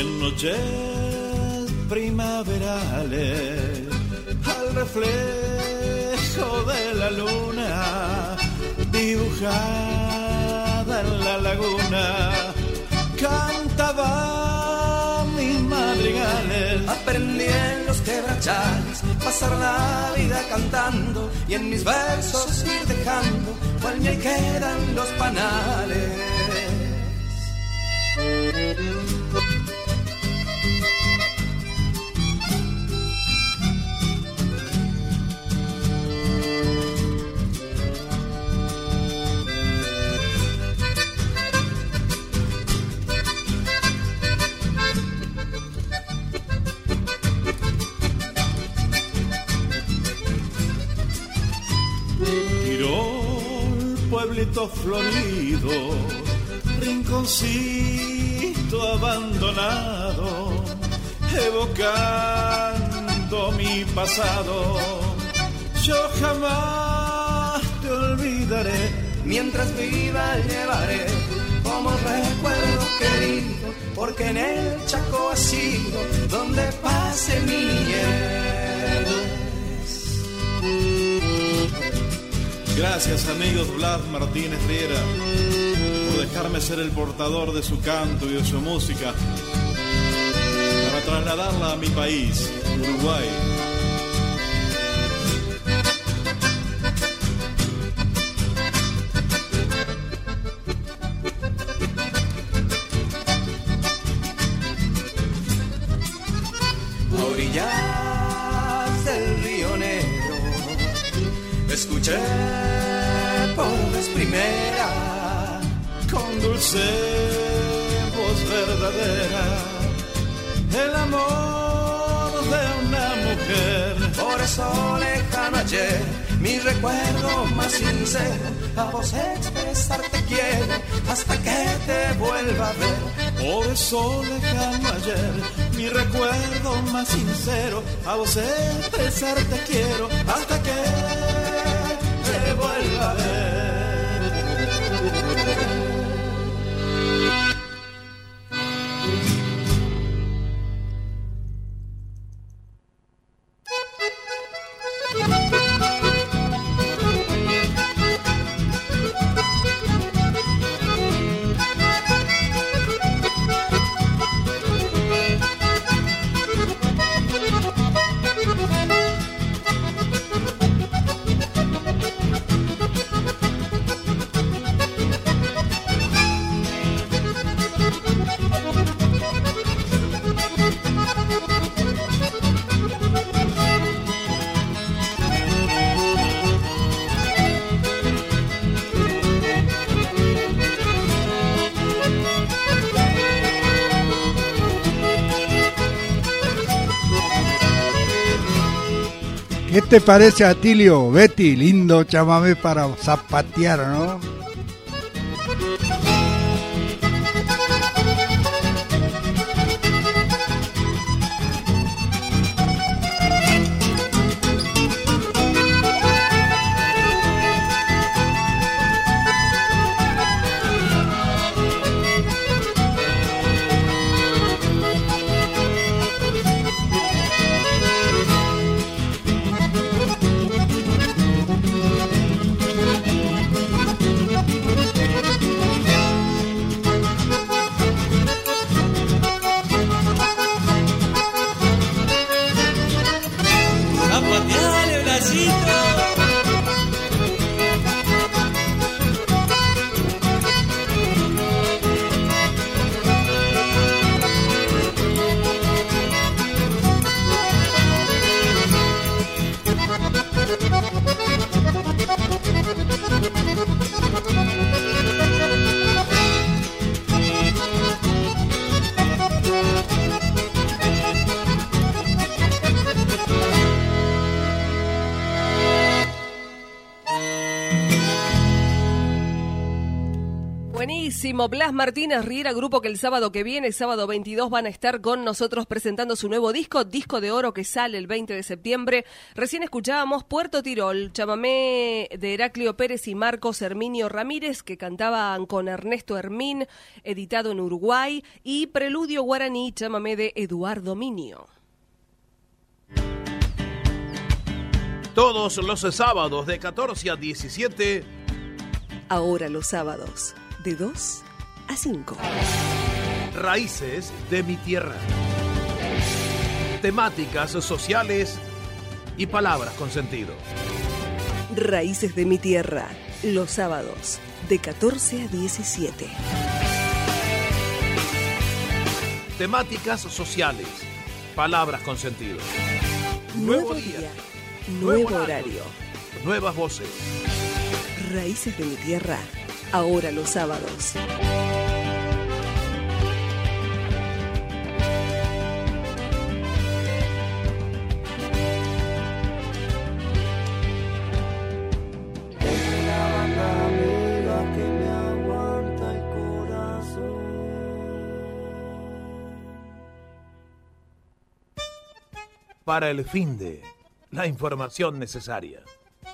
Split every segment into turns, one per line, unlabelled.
En noches primaverales, al reflejo de la luna, dibujada en la laguna, cantaba mis madrigales.
Aprendí en los quebrachales, pasar la vida cantando, y en mis versos ir dejando, cual me quedan los panales.
Pueblito florido, rinconcito abandonado, evocando mi pasado. Yo jamás te olvidaré,
mientras viva llevaré como recuerdo querido, porque en el Chaco ha sido donde pase mi niñez.
Gracias, amigos Blas Martínez Riera, por dejarme ser el portador de su canto y de su música para trasladarla a mi país, Uruguay.
A orillas del Río Negro escuché por vez primera,
con dulce voz verdadera, el amor de una mujer.
Por eso lejano ayer, mi recuerdo más sincero, a vos expresarte quiero, hasta que te vuelva a ver.
Por eso lejano ayer, mi recuerdo más sincero, a vos expresarte quiero, hasta que te vuelva a ver.
¿Qué te parece, Atilio? Betty, lindo chamamé para zapatear, ¿no?
Buenísimo. Blas Martínez Riera, grupo que el sábado que viene, sábado 22, van a estar con nosotros presentando su nuevo disco de oro que sale el 20 de septiembre. Recién escuchábamos Puerto Tirol, chamamé de Heraclio Pérez y Marcos Herminio Ramírez, que cantaban con Ernesto Hermín, editado en Uruguay, y Preludio Guaraní, chamamé de Eduardo Minio.
Todos los sábados de 14 a 17.
Ahora los sábados, de 2 a 5.
Raíces de mi tierra. Temáticas sociales y palabras con sentido.
Raíces de mi tierra, los sábados, de 14 a 17.
Temáticas sociales, palabras con sentido.
Nuevo día, nuevo horario.
Nuevas voces.
Raíces de mi tierra, ahora los sábados.
Una banda amiga que me aguanta el corazón.
Para el fin de la información necesaria.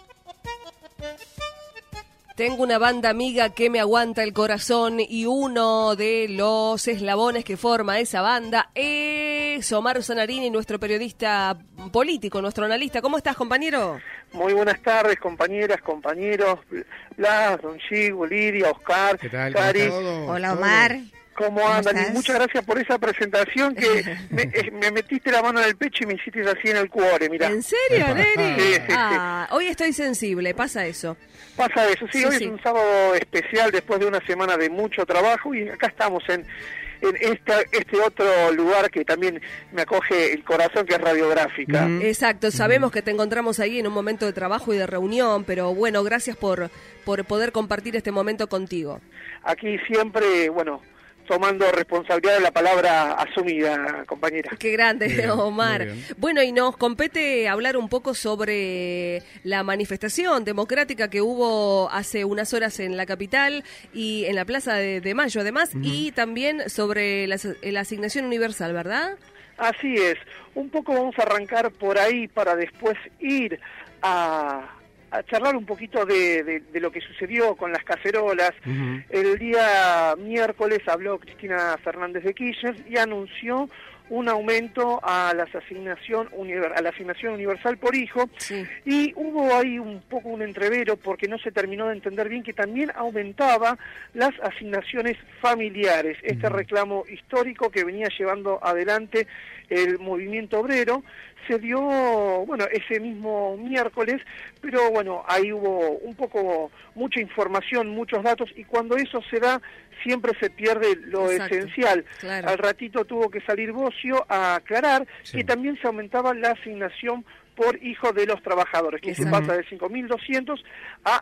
Tengo una banda amiga que me aguanta el corazón y uno de los eslabones que forma esa banda es Omar Zanarini, nuestro periodista político, nuestro analista. ¿Cómo estás, compañero?
Muy buenas tardes, compañeras, compañeros, Blas, Don Chigo, Lidia, Oscar,
¿Qué tal?
Cari.
Hola, Omar.
¿Cómo andan?
estás?
Y muchas gracias por esa presentación que me metiste la mano en el pecho y me hiciste así en el cuore, mirá.
¿En serio, Neri?
Sí, sí,
Hoy estoy sensible, pasa eso.
Pasa eso, sí,
Sí,
hoy
sí.
es un sábado especial después de una semana de mucho trabajo y acá estamos en este otro lugar que también me acoge el corazón, que es Radiográfica.
Exacto, sabemos que te encontramos ahí en un momento de trabajo y de reunión, pero bueno, gracias por poder compartir este momento contigo.
Aquí siempre, bueno, tomando responsabilidad de la palabra asumida, compañera.
Qué grande,
Bien,
Omar.
muy bien.
Bueno, y nos compete hablar un poco sobre la manifestación democrática que hubo hace unas horas en la capital y en la Plaza de Mayo, además, y también sobre la asignación universal, ¿verdad?
Así es. Un poco vamos a arrancar por ahí para después ir a charlar un poquito de lo que sucedió con las cacerolas. El día miércoles habló Cristina Fernández de Kirchner y anunció un aumento a la asignación universal por hijo,
Sí.
y hubo ahí un poco un entrevero porque no se terminó de entender bien que también aumentaba las asignaciones familiares, este reclamo histórico que venía llevando adelante el movimiento obrero. Se dio, bueno, ese mismo miércoles, pero bueno, ahí hubo un poco, mucha información, muchos datos, y cuando eso se da, siempre se pierde lo
Exacto,
esencial.
claro.
Al ratito tuvo que salir Bocio a aclarar
Sí.
que también se aumentaba la asignación por hijo de los trabajadores, que se
Exacto.
pasa de 5.200 a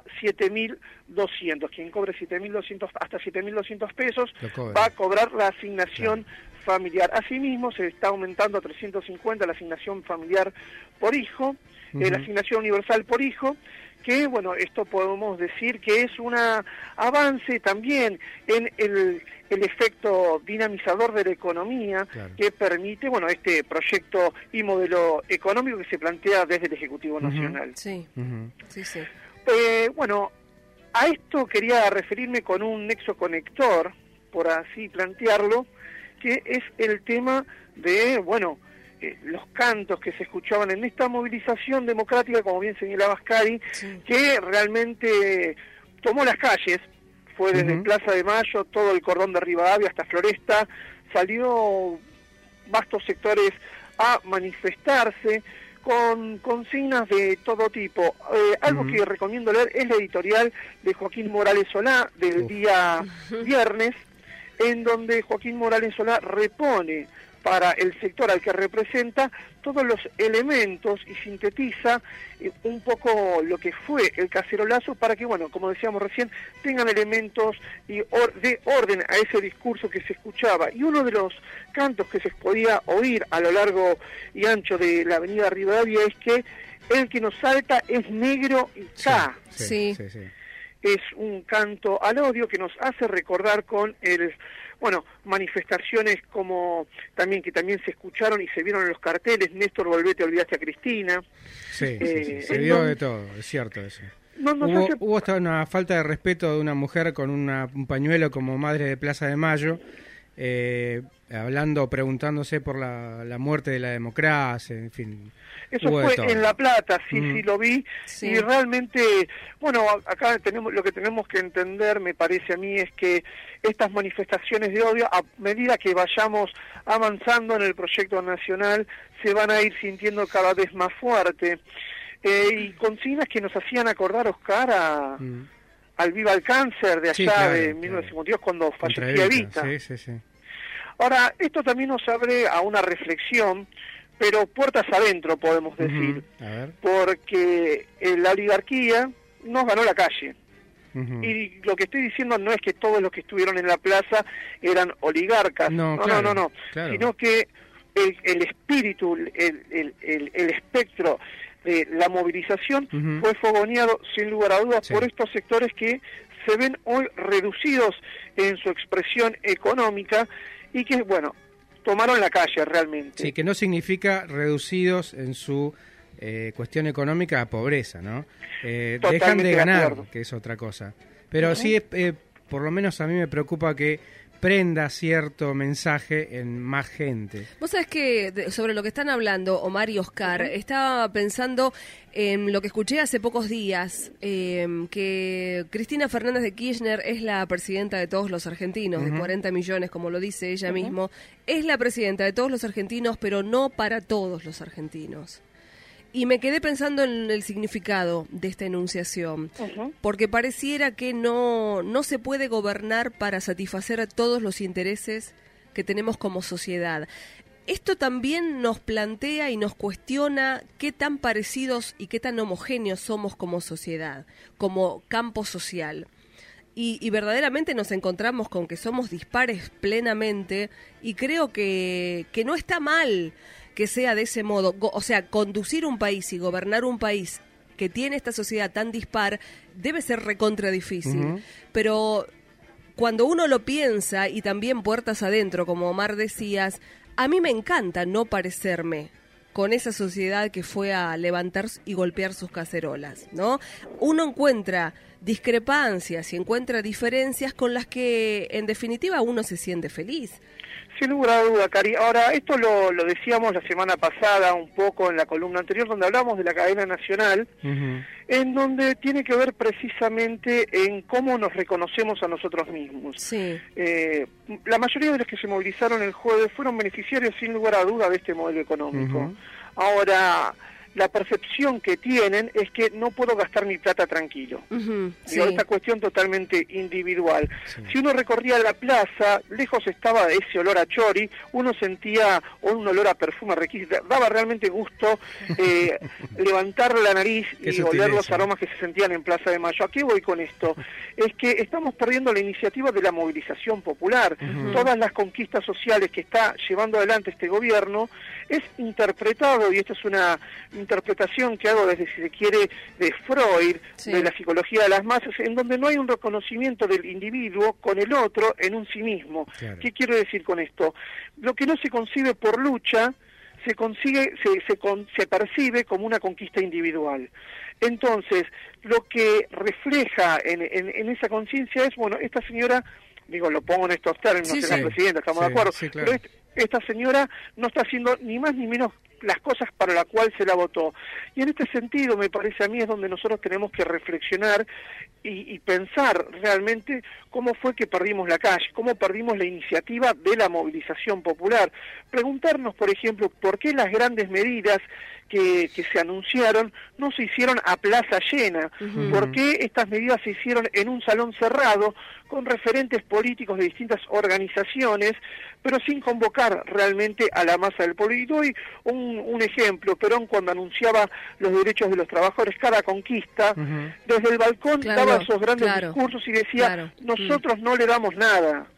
7.200. Quien cobre 7.200 hasta 7.200 pesos
Lo cobra.
va a cobrar la asignación familiar. Asimismo, se está aumentando a 350 la asignación familiar por hijo, la asignación universal por hijo, que, bueno, esto podemos decir que es un avance también en el efecto dinamizador de la economía,
Claro.
que permite, bueno, este proyecto y modelo económico que se plantea desde el Ejecutivo Nacional.
Sí, sí, sí.
Bueno, a esto quería referirme con un nexo conector, por así plantearlo, que es el tema de, bueno, los cantos que se escuchaban en esta movilización democrática, como bien señalaba Cari,
Sí.
que realmente tomó las calles, fue desde Plaza de Mayo, todo el cordón de Rivadavia hasta Floresta, salió vastos sectores a manifestarse con consignas de todo tipo. Algo que recomiendo leer es la editorial de Joaquín Morales Solá del día viernes, en donde Joaquín Morales Solá repone para el sector al que representa todos los elementos y sintetiza un poco lo que fue el cacerolazo para que, bueno, como decíamos recién, tengan elementos y de orden a ese discurso que se escuchaba. Y uno de los cantos que se podía oír a lo largo y ancho de la avenida Rivadavia es que el que nos salta es negro y ca.
Sí.
es un canto al odio que nos hace recordar con manifestaciones como que también se escucharon y se vieron en los carteles, Néstor, volvete, olvidaste a Cristina.
Sí, se vio de todo, es cierto eso. Hubo hasta una falta de respeto de una mujer con un pañuelo como madre de Plaza de Mayo, preguntándose por la muerte de la democracia, en fin.
Eso fue en La Plata, sí lo vi,
sí.
Y realmente, acá lo que tenemos que entender, me parece a mí, es que estas manifestaciones de odio, a medida que vayamos avanzando en el proyecto nacional, se van a ir sintiendo cada vez más fuerte. Y consignas que nos hacían acordar, Oscar, al Viva el Cáncer de allá de 1952, cuando fallecía Evita.
Sí.
Ahora, esto también nos abre a una reflexión, pero puertas adentro, podemos decir,
A ver.
Porque la oligarquía nos ganó la calle. Y lo que estoy diciendo no es que todos los que estuvieron en la plaza eran oligarcas, no, claro. Sino que el espíritu, el espectro de la movilización fue fogoneado sin lugar a dudas por estos sectores que se ven hoy reducidos en su expresión económica y que, tomaron la calle realmente.
Sí, que no significa reducidos en su cuestión económica a pobreza, ¿no? Dejan de ganar, que es otra cosa. Pero sí, por lo menos a mí me preocupa que prenda cierto mensaje en más gente.
Vos sabés que sobre lo que están hablando Omar y Oscar, estaba pensando en lo que escuché hace pocos días, que Cristina Fernández de Kirchner es la presidenta de todos los argentinos, de 40 millones, como lo dice ella mismo, es la presidenta de todos los argentinos, pero no para todos los argentinos. Y me quedé pensando en el significado de esta enunciación, porque pareciera que no se puede gobernar para satisfacer a todos los intereses que tenemos como sociedad. Esto también nos plantea y nos cuestiona qué tan parecidos y qué tan homogéneos somos como sociedad, como campo social. Y verdaderamente nos encontramos con que somos dispares plenamente, y creo que no está mal que sea de ese modo. O sea, conducir un país y gobernar un país que tiene esta sociedad tan dispar debe ser recontra difícil. Pero cuando uno lo piensa, y también puertas adentro, como Omar decías, a mí me encanta no parecerme con esa sociedad que fue a levantar y golpear sus cacerolas, ¿no? Uno encuentra discrepancias y encuentra diferencias con las que, en definitiva, uno se siente feliz.
Sin lugar a duda, Cari. Ahora, esto lo decíamos la semana pasada un poco en la columna anterior, donde hablamos de la cadena nacional, en donde tiene que ver precisamente en cómo nos reconocemos a nosotros mismos.
Sí.
La mayoría de los que se movilizaron el jueves fueron beneficiarios, sin lugar a duda, de este modelo económico. Ahora, la percepción que tienen es que no puedo gastar mi plata tranquilo. Esta cuestión totalmente individual. Si uno recorría la plaza, lejos estaba de ese olor a chori, uno sentía un olor a perfume requisito. Daba realmente gusto levantar la nariz y oler los aromas que se sentían en Plaza de Mayo. ¿A qué voy con esto? Es que estamos perdiendo la iniciativa de la movilización popular. Todas las conquistas sociales que está llevando adelante este gobierno es interpretado, y esto es una interpretación que hago desde, si se quiere, de Freud, de la psicología de las masas, en donde no hay un reconocimiento del individuo con el otro en un sí mismo. Claro. ¿Qué quiero decir con esto? Lo que no se concibe por lucha, se percibe como una conquista individual. Entonces, lo que refleja en esa conciencia es, esta señora, lo pongo en estos términos, es la presidenta, estamos de acuerdo, claro. Pero esta señora no está haciendo ni más ni menos las cosas para la cual se la votó. Y en este sentido, me parece a mí, es donde nosotros tenemos que reflexionar y pensar realmente cómo fue que perdimos la calle, cómo perdimos la iniciativa de la movilización popular. Preguntarnos, por ejemplo, por qué las grandes medidas que se anunciaron no se hicieron a plaza llena, por qué estas medidas se hicieron en un salón cerrado, con referentes políticos de distintas organizaciones, pero sin convocar realmente a la masa del pueblo. Y doy un ejemplo: Perón, cuando anunciaba los derechos de los trabajadores, cada conquista, desde el balcón daba esos grandes discursos y decía, nosotros no le damos nada.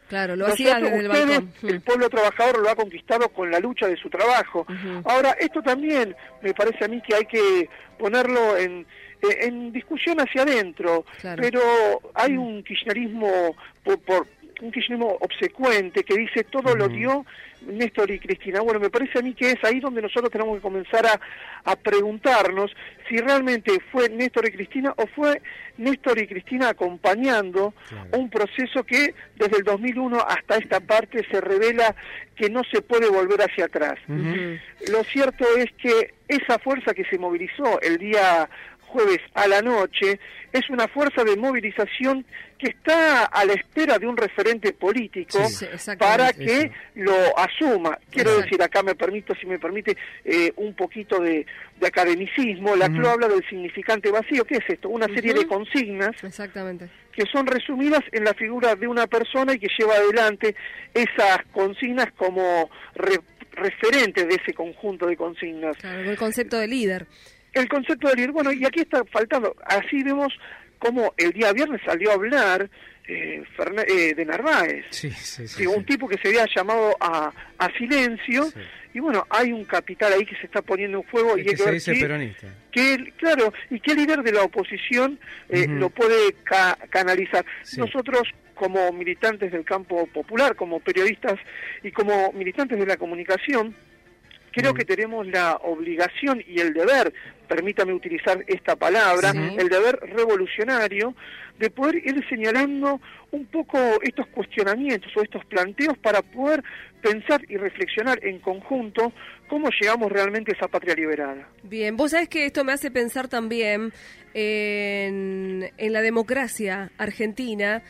Claro, lo hacía desde el balcón.
El pueblo trabajador lo ha conquistado con la lucha de su trabajo. Ahora, esto también me parece a mí que hay que ponerlo en discusión hacia adentro, pero hay un kirchnerismo un kirchnerismo obsecuente que dice todo lo dio Néstor y Cristina. Bueno, me parece a mí que es ahí donde nosotros tenemos que comenzar a preguntarnos si realmente fue Néstor y Cristina o fue Néstor y Cristina acompañando un proceso que desde el 2001 hasta esta parte se revela que no se puede volver hacia atrás. Lo cierto es que esa fuerza que se movilizó el día jueves a la noche es una fuerza de movilización que está a la espera de un referente político para que lo asuma. Quiero decir, acá si me permite un poquito de academicismo, la CLO habla del significante vacío. ¿Qué es esto? Una serie de consignas que son resumidas en la figura de una persona y que lleva adelante esas consignas como referente de ese conjunto de consignas.
Claro, el concepto de líder.
El concepto de líder, bueno, y aquí está faltando, así vemos como el día viernes salió a hablar de Narváez, un tipo que se había llamado a silencio, y bueno, hay un capital ahí que se está poniendo en juego, y
que se dice peronista.
Claro, y qué líder de la oposición lo puede canalizar. Nosotros, como militantes del campo popular, como periodistas y como militantes de la comunicación, creo que tenemos la obligación y el deber, permítame utilizar esta palabra, el deber revolucionario, de poder ir señalando un poco estos cuestionamientos o estos planteos para poder pensar y reflexionar en conjunto cómo llegamos realmente a esa patria liberada.
Bien, vos sabés que esto me hace pensar también en la democracia argentina,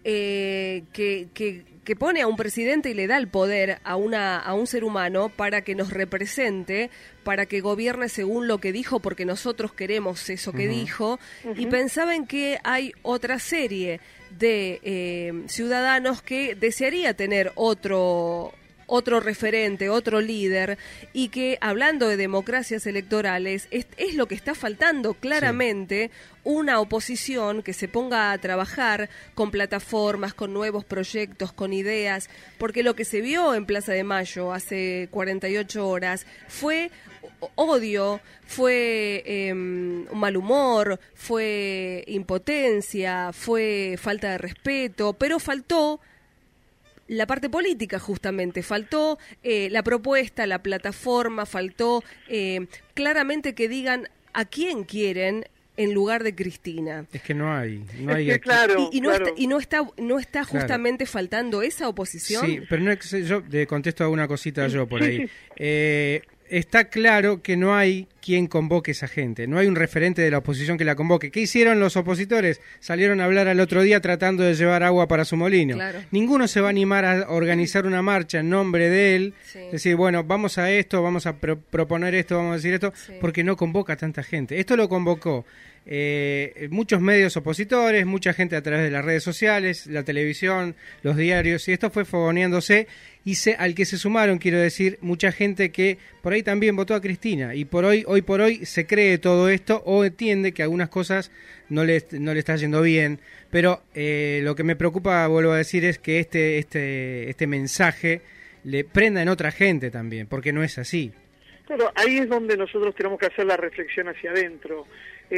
que pone a un presidente y le da el poder a un ser humano para que nos represente, para que gobierne según lo que dijo, porque nosotros queremos eso que dijo, y pensaba en que hay otra serie de ciudadanos que desearía tener otro referente, otro líder, y que hablando de democracias electorales es lo que está faltando claramente, una oposición que se ponga a trabajar con plataformas, con nuevos proyectos, con ideas, porque lo que se vio en Plaza de Mayo hace 48 horas fue odio, fue un mal humor, fue impotencia, fue falta de respeto, pero faltó la parte política, justamente, faltó la propuesta, la plataforma, faltó claramente que digan a quién quieren en lugar de Cristina.
Es que no hay
claro,
y no está justamente faltando esa oposición.
Sí, pero yo le contesto alguna cosita yo por ahí. Está claro que no hay quien convoque a esa gente, no hay un referente de la oposición que la convoque. ¿Qué hicieron los opositores? Salieron a hablar al otro día tratando de llevar agua para su molino. Ninguno se va a animar a organizar una marcha en nombre de él, decir, bueno, vamos a esto, vamos a proponer esto, vamos a decir esto, porque no convoca a tanta gente. Esto lo convocó muchos medios opositores, mucha gente a través de las redes sociales, la televisión, los diarios, y esto fue fogoneándose, y al que se sumaron, quiero decir, mucha gente que por ahí también votó a Cristina, y hoy por hoy se cree todo esto o entiende que algunas cosas no le está yendo bien, pero lo que me preocupa, vuelvo a decir, es que este mensaje le prenda en otra gente también, porque no es así.
Claro, ahí es donde nosotros tenemos que hacer la reflexión hacia adentro.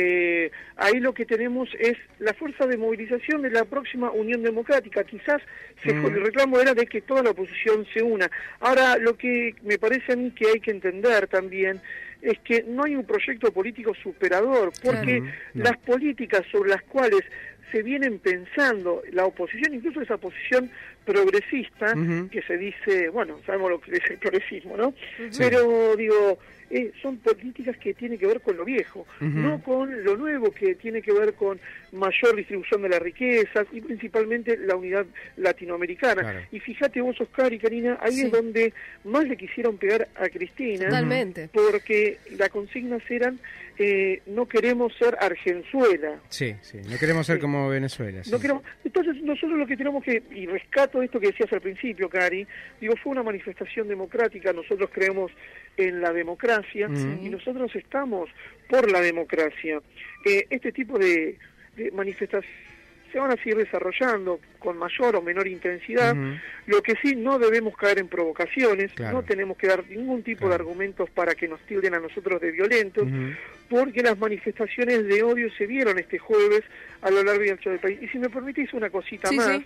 Ahí lo que tenemos es la fuerza de movilización de la próxima Unión Democrática. Quizás el reclamo era de que toda la oposición se una. Ahora, lo que me parece a mí que hay que entender también es que no hay un proyecto político superador, porque las políticas sobre las cuales se vienen pensando la oposición, incluso esa oposición progresista, que se dice, bueno, sabemos lo que es el progresismo, ¿no? Pero digo, son políticas que tienen que ver con lo viejo, no con lo nuevo, que tiene que ver con mayor distribución de la riqueza y principalmente la unidad latinoamericana. Y fíjate vos, Oscar y Karina, ahí es donde más le quisieron pegar a Cristina.
Totalmente.
Porque las consignas eran no queremos ser Argenzuela.
No queremos ser como Venezuela.
No queremos. Entonces nosotros lo que tenemos que, y rescato esto que decías al principio, Cari, digo, fue una manifestación democrática, nosotros creemos en la democracia y nosotros estamos por la democracia. Este tipo de manifestaciones se van a seguir desarrollando con mayor o menor intensidad. Lo que sí, no debemos caer en provocaciones, no tenemos que dar ningún tipo de argumentos para que nos tilden a nosotros de violentos, porque las manifestaciones de odio se vieron este jueves a lo largo y ancho del país. Y si me permitís una cosita más,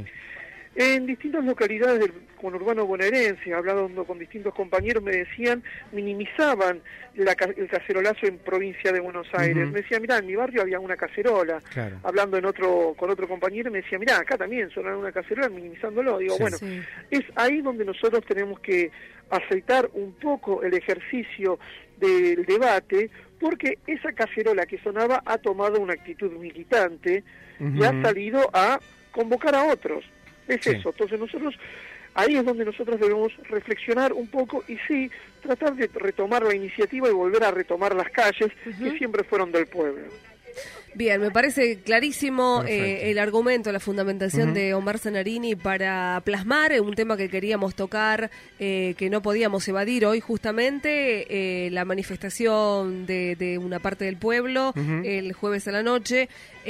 en distintas localidades del conurbano bonaerense, hablando con distintos compañeros, me decían, minimizaban el cacerolazo en provincia de Buenos Aires. Me decían, mirá, en mi barrio había una cacerola. Hablando con otro compañero, me decía, mirá, acá también sonaron una cacerola, minimizándolo. Digo, es ahí donde nosotros tenemos que aceitar un poco el ejercicio del debate, porque esa cacerola que sonaba ha tomado una actitud militante y ha salido a convocar a otros. Es eso. Entonces nosotros, ahí es donde nosotros debemos reflexionar un poco y sí, tratar de retomar la iniciativa y volver a retomar las calles que siempre fueron del pueblo.
Bien, me parece clarísimo el argumento, la fundamentación de Omar Zanarini para plasmar un tema que queríamos tocar, que no podíamos evadir hoy justamente, la manifestación de una parte del pueblo el jueves a la noche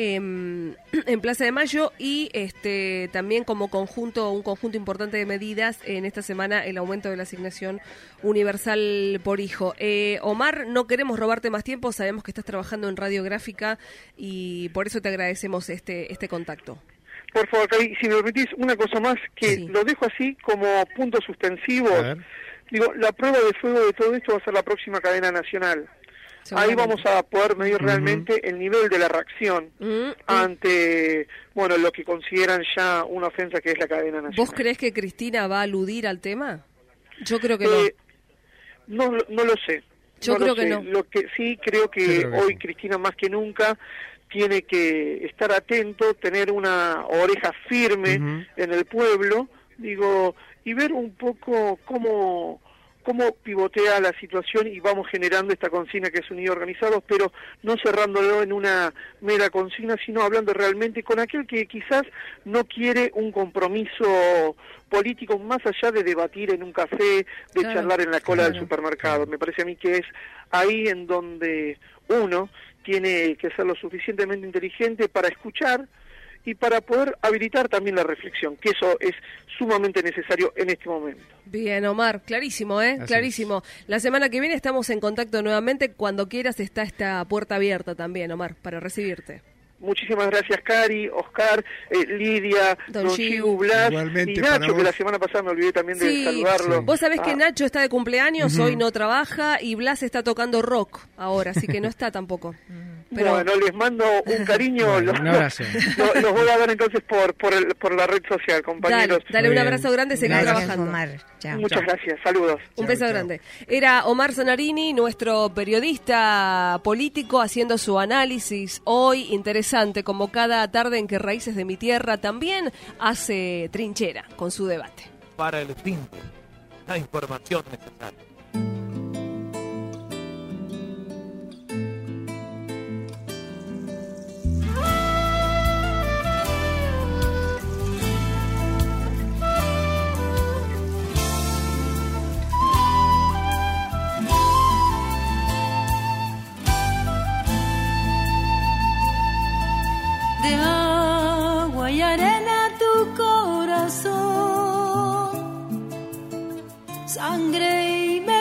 en Plaza de Mayo y también como un conjunto importante de medidas en esta semana, el aumento de la asignación universal por hijo. Omar, no queremos robarte más tiempo, sabemos que estás trabajando en Radiográfica y por eso te agradecemos este contacto.
Por favor, Cari, si me permitís una cosa más, que lo dejo así como punto suspensivo. Digo, la prueba de fuego de todo esto va a ser la próxima cadena nacional. Ahí vamos a poder medir realmente el nivel de la reacción ante, lo que consideran ya una ofensa que es la cadena nacional.
¿Vos creés que Cristina va a aludir al tema? Yo creo que
no lo sé.
Yo creo que no.
Lo que sí creo que hoy Cristina más que nunca tiene que estar atento, tener una oreja firme en el pueblo, y ver un poco cómo pivotea la situación y vamos generando esta consigna que es Unidos Organizados, pero no cerrándolo en una mera consigna, sino hablando realmente con aquel que quizás no quiere un compromiso político más allá de debatir en un café, de charlar en la cola del supermercado. Me parece a mí que es ahí en donde uno tiene que ser lo suficientemente inteligente para escuchar y para poder habilitar también la reflexión, que eso es sumamente necesario en este momento.
Bien, Omar, clarísimo, clarísimo. La semana que viene estamos en contacto nuevamente. Cuando quieras está esta puerta abierta también, Omar, para recibirte.
Muchísimas gracias, Cari, Oscar, Lidia, Don Chiu, Blas y Nacho, que la semana pasada me olvidé también de saludarlo.
Vos sabés que Nacho está de cumpleaños, hoy no trabaja, y Blas está tocando rock ahora, así que no está tampoco.
Pero... Bueno, les mando un cariño, los voy a dar entonces por la red social, compañeros.
Dale un abrazo grande, seguir trabajando.
Omar. Chao.
Muchas gracias, saludos.
Un beso grande. Era Omar Zanarini, nuestro periodista político, haciendo su análisis hoy interesante, como cada tarde en que Raíces de mi Tierra también hace trinchera con su debate.
Para el fin de la información necesaria.
De agua y arena tu corazón, sangre y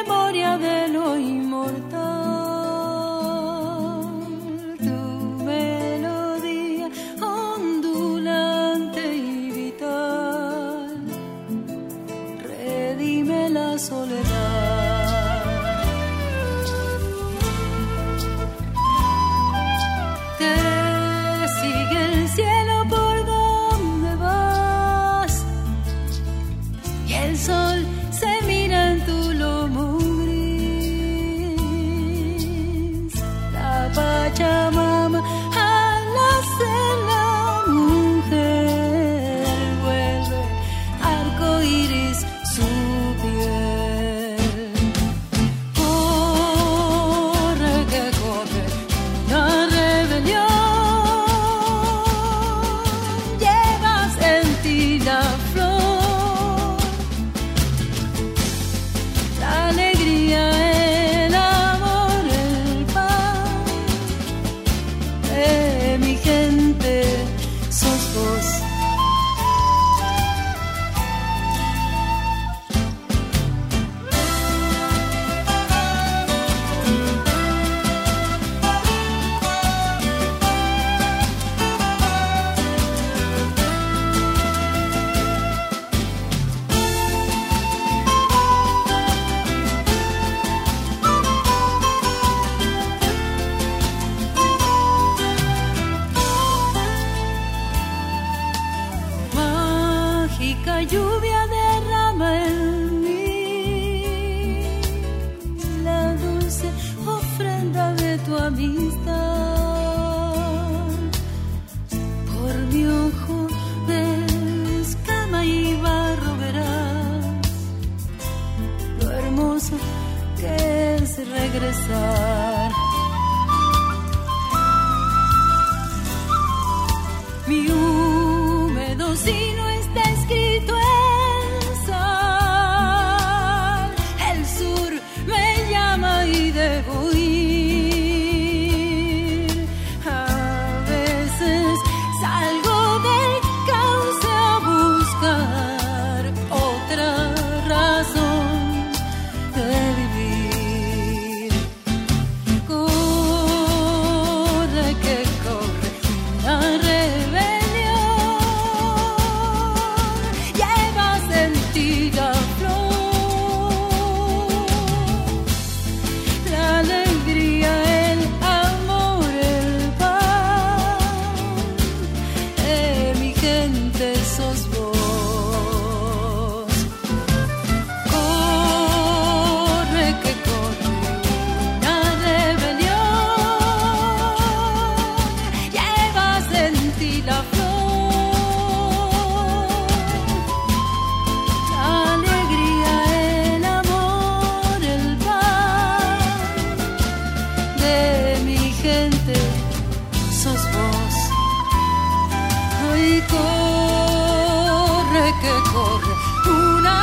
amistad. Por mi ojo de escama y barro verás lo hermoso que es regresar. Mi húmedo sino está escrito en sal. El sur me llama y debo ir. A veces salgo del cauce a buscar otra razón de vivir. Corre que corre una rebelión, llevas en ti la flor, la alegría, el amor, el pan de mi gente sos vos. Corre que corre una rebelión, llevas en ti la flor, la alegría, el amor, el pan de mi gente sos vos. Hoy corre que corre una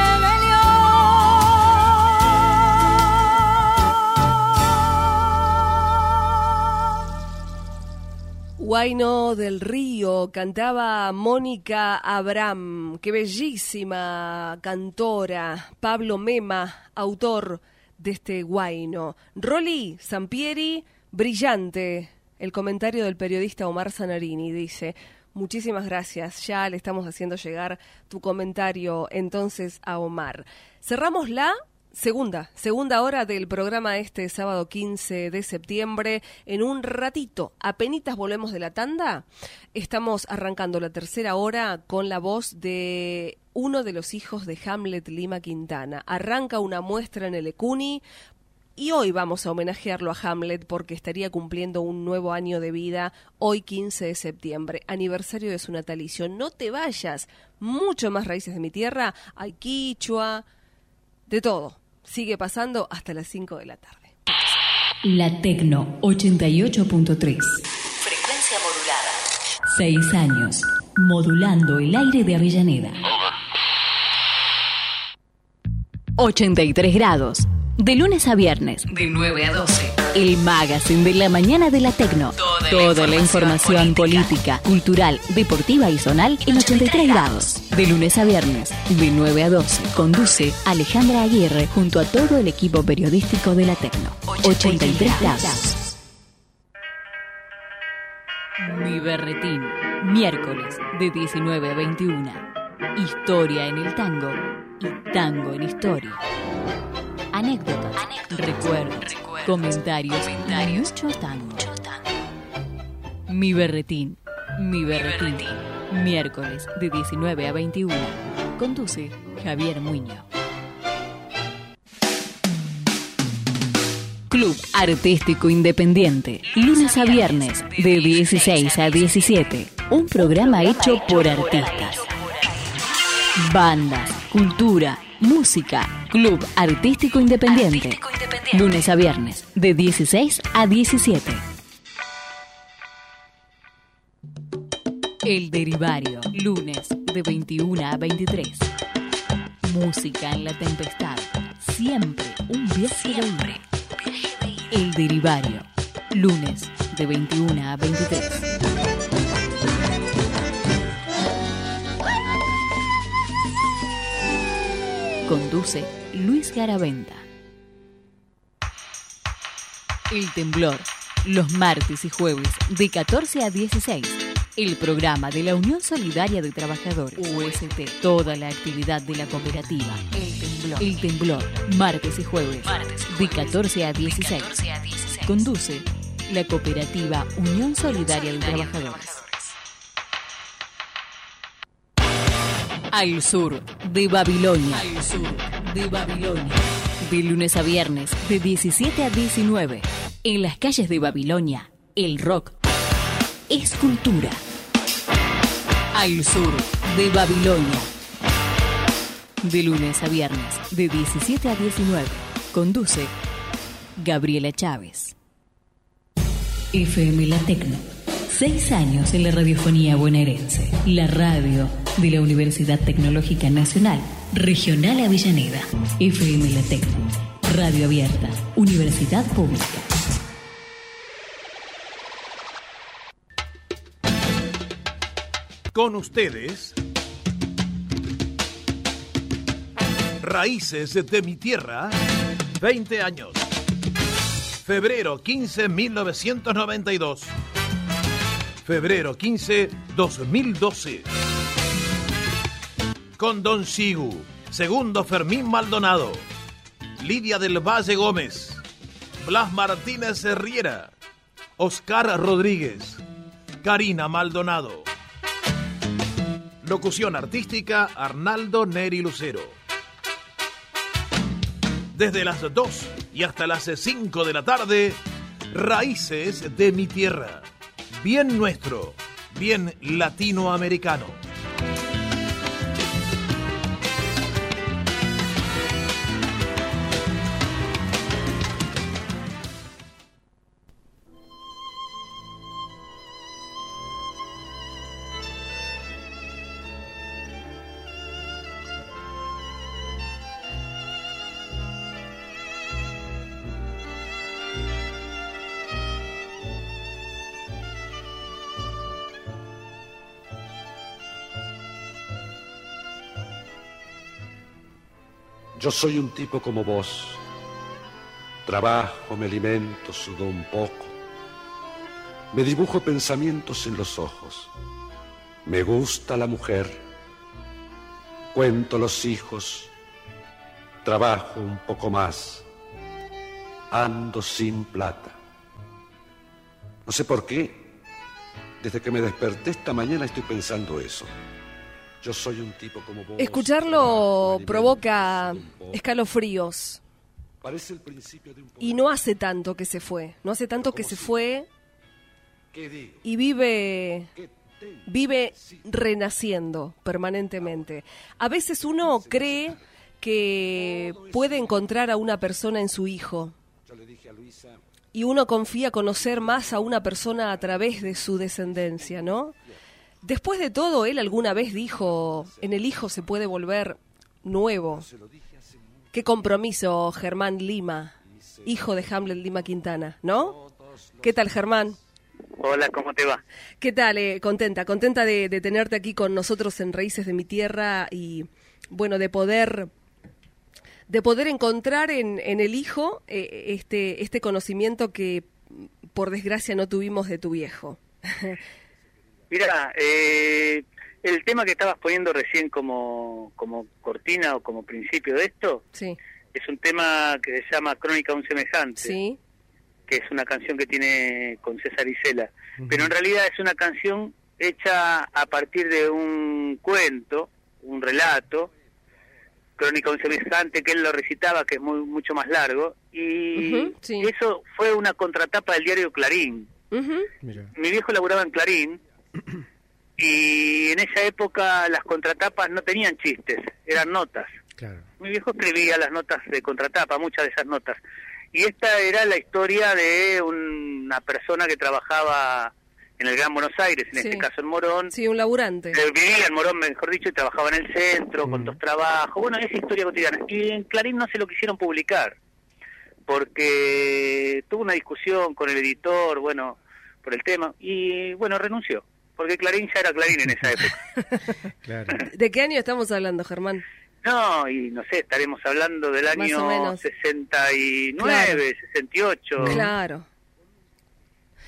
rebelión.
Huayno del Río, cantaba Mónica Abraham, qué bellísima cantora. Pablo Mema, autor de este huayno. Rolly Sampieri, brillante. El comentario del periodista Omar Zanarini dice: muchísimas gracias, ya le estamos haciendo llegar tu comentario entonces a Omar. Cerramos la segunda hora del programa este sábado 15 de septiembre. En un ratito, apenitas volvemos de la tanda, estamos arrancando la tercera hora con la voz de uno de los hijos de Hamlet Lima Quintana. Arranca una muestra en el Ecuni y hoy vamos a homenajearlo a Hamlet porque estaría cumpliendo un nuevo año de vida hoy 15 de septiembre, aniversario de su natalicio. No te vayas, mucho más Raíces de mi Tierra, hay quichua, de todo. Sigue pasando hasta las 5 de la tarde.
La Tecno 88.3. Frecuencia modulada. 6 años, modulando el aire de Avellaneda. 83 grados. De lunes a viernes, de 9 a 12. El magazine de la mañana de la Tecno. Toda la información política, cultural, deportiva y zonal en 83 grados. De lunes a viernes, de 9 a 12. Conduce Alejandra Aguirre junto a todo el equipo periodístico de la Tecno. 83 grados. Mi Berretín. Miércoles, de 19 a 21. Historia en el tango y tango en historia. Anécdotas, recuerdos, comentarios, mucho tango. Mi Berretín. Miércoles de 19 a 21. Conduce Javier Muñoz. Club Artístico Independiente. Lunes a viernes de 16 a 17. Un programa hecho por artistas. Bandas, cultura, música. Club Artístico Independiente. Lunes a viernes de 16 a 17. El Derivario. Lunes de 21 a 23. Música en la tempestad. Siempre un viaje de ida. El Derivario. Lunes de 21 a 23. Conduce Luis Garaventa. El Temblor, los martes y jueves de 14 a 16. El programa de la Unión Solidaria de Trabajadores, UST. Toda la actividad de la cooperativa. El Temblor, martes y jueves de 14 a 16. Conduce la cooperativa Unión Solidaria de Trabajadores. Al sur de Babilonia. De lunes a viernes, de 17 a 19. En las calles de Babilonia, el rock es cultura. Al sur de Babilonia. De lunes a viernes, de 17 a 19. Conduce Gabriela Chávez. FM La Tecno. 6 años en la radiofonía bonaerense. La radio de la Universidad Tecnológica Nacional, Regional Avellaneda. FM La Tecno. Radio abierta. Universidad pública.
Con ustedes, Raíces de mi Tierra, 20 años. Febrero 15, 1992. Febrero 15, 2012. Con Don Sigu, Segundo Fermín Maldonado, Lidia del Valle Gómez, Blas Martínez Riera, Oscar Rodríguez, Karina Maldonado. Locución artística, Arnaldo Neri Lucero. Desde las 2 y hasta las 5 de la tarde, Raíces de mi Tierra. Bien nuestro, bien latinoamericano.
Yo soy un tipo como vos. Trabajo, me alimento, sudo un poco. Me dibujo pensamientos en los ojos. Me gusta la mujer. Cuento los hijos. Trabajo un poco más. Ando sin plata. No sé por qué. Desde que me desperté esta mañana estoy pensando eso. Yo soy un tipo como vos.
Escucharlo provoca escalofríos.
Parece el principio de un poco.
Y no hace tanto que se fue. No hace tanto que se fue. Y vive renaciendo permanentemente. A veces uno cree que puede encontrar a una persona en su hijo. Y uno confía conocer más a una persona a través de su descendencia, ¿no? Después de todo, él alguna vez dijo, en el hijo se puede volver nuevo. Qué compromiso, Germán Lima, hijo de Hamlet Lima Quintana, ¿no? ¿Qué tal, Germán?
Hola, ¿cómo te va?
¿Qué tal? Contenta de tenerte aquí con nosotros en Raíces de mi Tierra y, bueno, de poder encontrar en el hijo este conocimiento que, por desgracia, no tuvimos de tu viejo.
Mira, el tema que estabas poniendo recién como cortina o como principio de esto,
sí,
es un tema que se llama Crónica de un semejante,
sí,
que es una canción que tiene con César Isela, pero en realidad es una canción hecha a partir de un cuento, un relato, Crónica de un semejante, que él lo recitaba, que es mucho más largo, y
sí,
eso fue una contratapa del diario Clarín. Mi viejo laburaba en Clarín, y en esa época las contratapas no tenían chistes, eran notas.
Claro.
Mi viejo escribía las notas de contratapa, muchas de esas notas. Y esta era la historia de una persona que trabajaba en el Gran Buenos Aires, en este caso en Morón.
Sí, un laburante.
Vivía en Morón, mejor dicho, y trabajaba en el centro, con 2 trabajos. Bueno, esa historia cotidiana. Y en Clarín no se lo quisieron publicar, porque tuvo una discusión con el editor, bueno, por el tema, y bueno, renunció. Porque Clarín ya era Clarín en esa época.
Claro.
¿De qué año estamos hablando, Germán?
No, y no sé, estaremos hablando del año 69,
claro.
68.
Claro.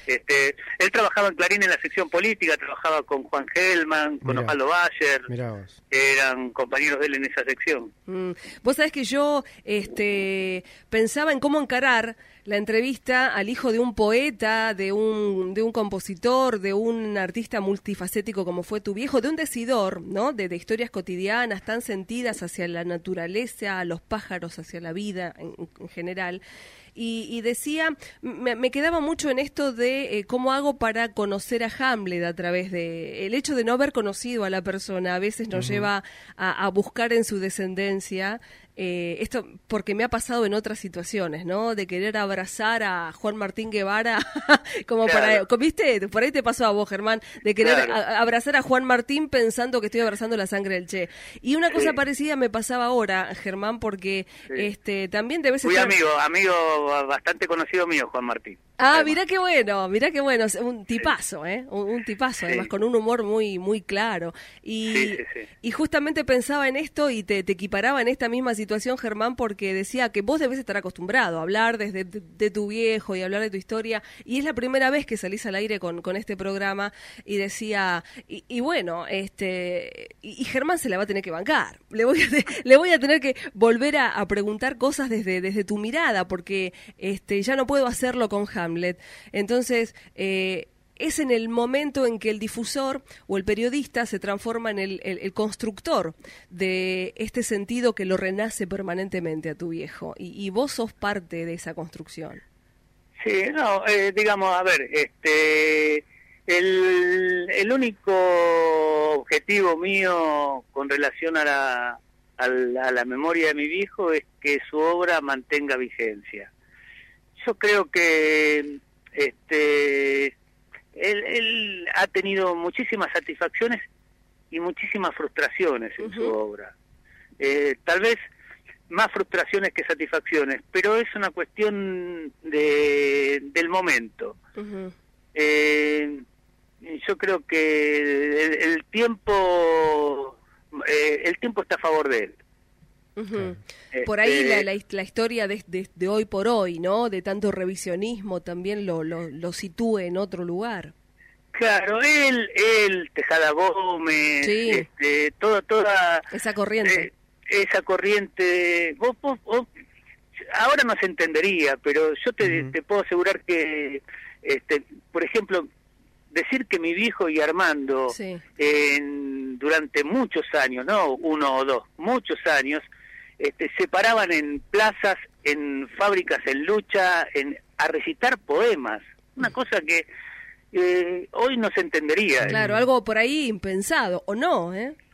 Él trabajaba en Clarín en la sección política, trabajaba con Juan Gelman, con Osvaldo Bayer, eran compañeros de él en esa sección.
Vos sabés que yo pensaba en cómo encarar la entrevista al hijo de un poeta, de un compositor, de un artista multifacético como fue tu viejo, de un decidor, ¿no? De historias cotidianas tan sentidas hacia la naturaleza, a los pájaros, hacia la vida en general. Y decía, me quedaba mucho en esto de cómo hago para conocer a Hamlet a través de... El hecho de no haber conocido a la persona a veces nos lleva a buscar en su descendencia, esto porque me ha pasado en otras situaciones, ¿no? De querer abrazar a Juan Martín Guevara, como para... ¿Viste? Por ahí te pasó a vos, Germán, de querer abrazar a Juan Martín pensando que estoy abrazando la sangre del Che. Y una cosa parecida me pasaba ahora, Germán, porque también debes estar...
amigo bastante conocido mío, Juan Martín.
Ah, mirá qué bueno, un tipazo, un tipazo, además con un humor muy muy claro. Y justamente pensaba en esto y te equiparaba en esta misma situación, Germán, porque decía que vos debes estar acostumbrado a hablar desde de tu viejo y hablar de tu historia, y es la primera vez que salís al aire con este programa, y decía, y bueno, y Germán se la va a tener que bancar, le voy a tener que volver a preguntar cosas desde tu mirada, porque ya no puedo hacerlo con Hamlet. Entonces, es en el momento en que el difusor o el periodista se transforma en el constructor de este sentido que lo renace permanentemente a tu viejo. Y vos sos parte de esa construcción.
Sí, no, digamos, a ver, el único objetivo mío con relación a la memoria de mi viejo es que su obra mantenga vigencia. Yo creo que él ha tenido muchísimas satisfacciones y muchísimas frustraciones en su obra. Tal vez más frustraciones que satisfacciones, pero es una cuestión del momento. Yo creo que el tiempo está a favor de él.
Por ahí la historia de hoy por hoy, ¿no? De tanto revisionismo también lo sitúe en otro lugar.
Claro, él Tejada Gómez, toda esa corriente. Esa corriente, vos, ahora no se entendería, pero yo te puedo asegurar que, por ejemplo, decir que mi viejo y Armando durante muchos años, no uno o dos, muchos años, se paraban en plazas, en fábricas en lucha, a recitar poemas. Una cosa que hoy no se entendería.
Claro, algo por ahí impensado, ¿o no?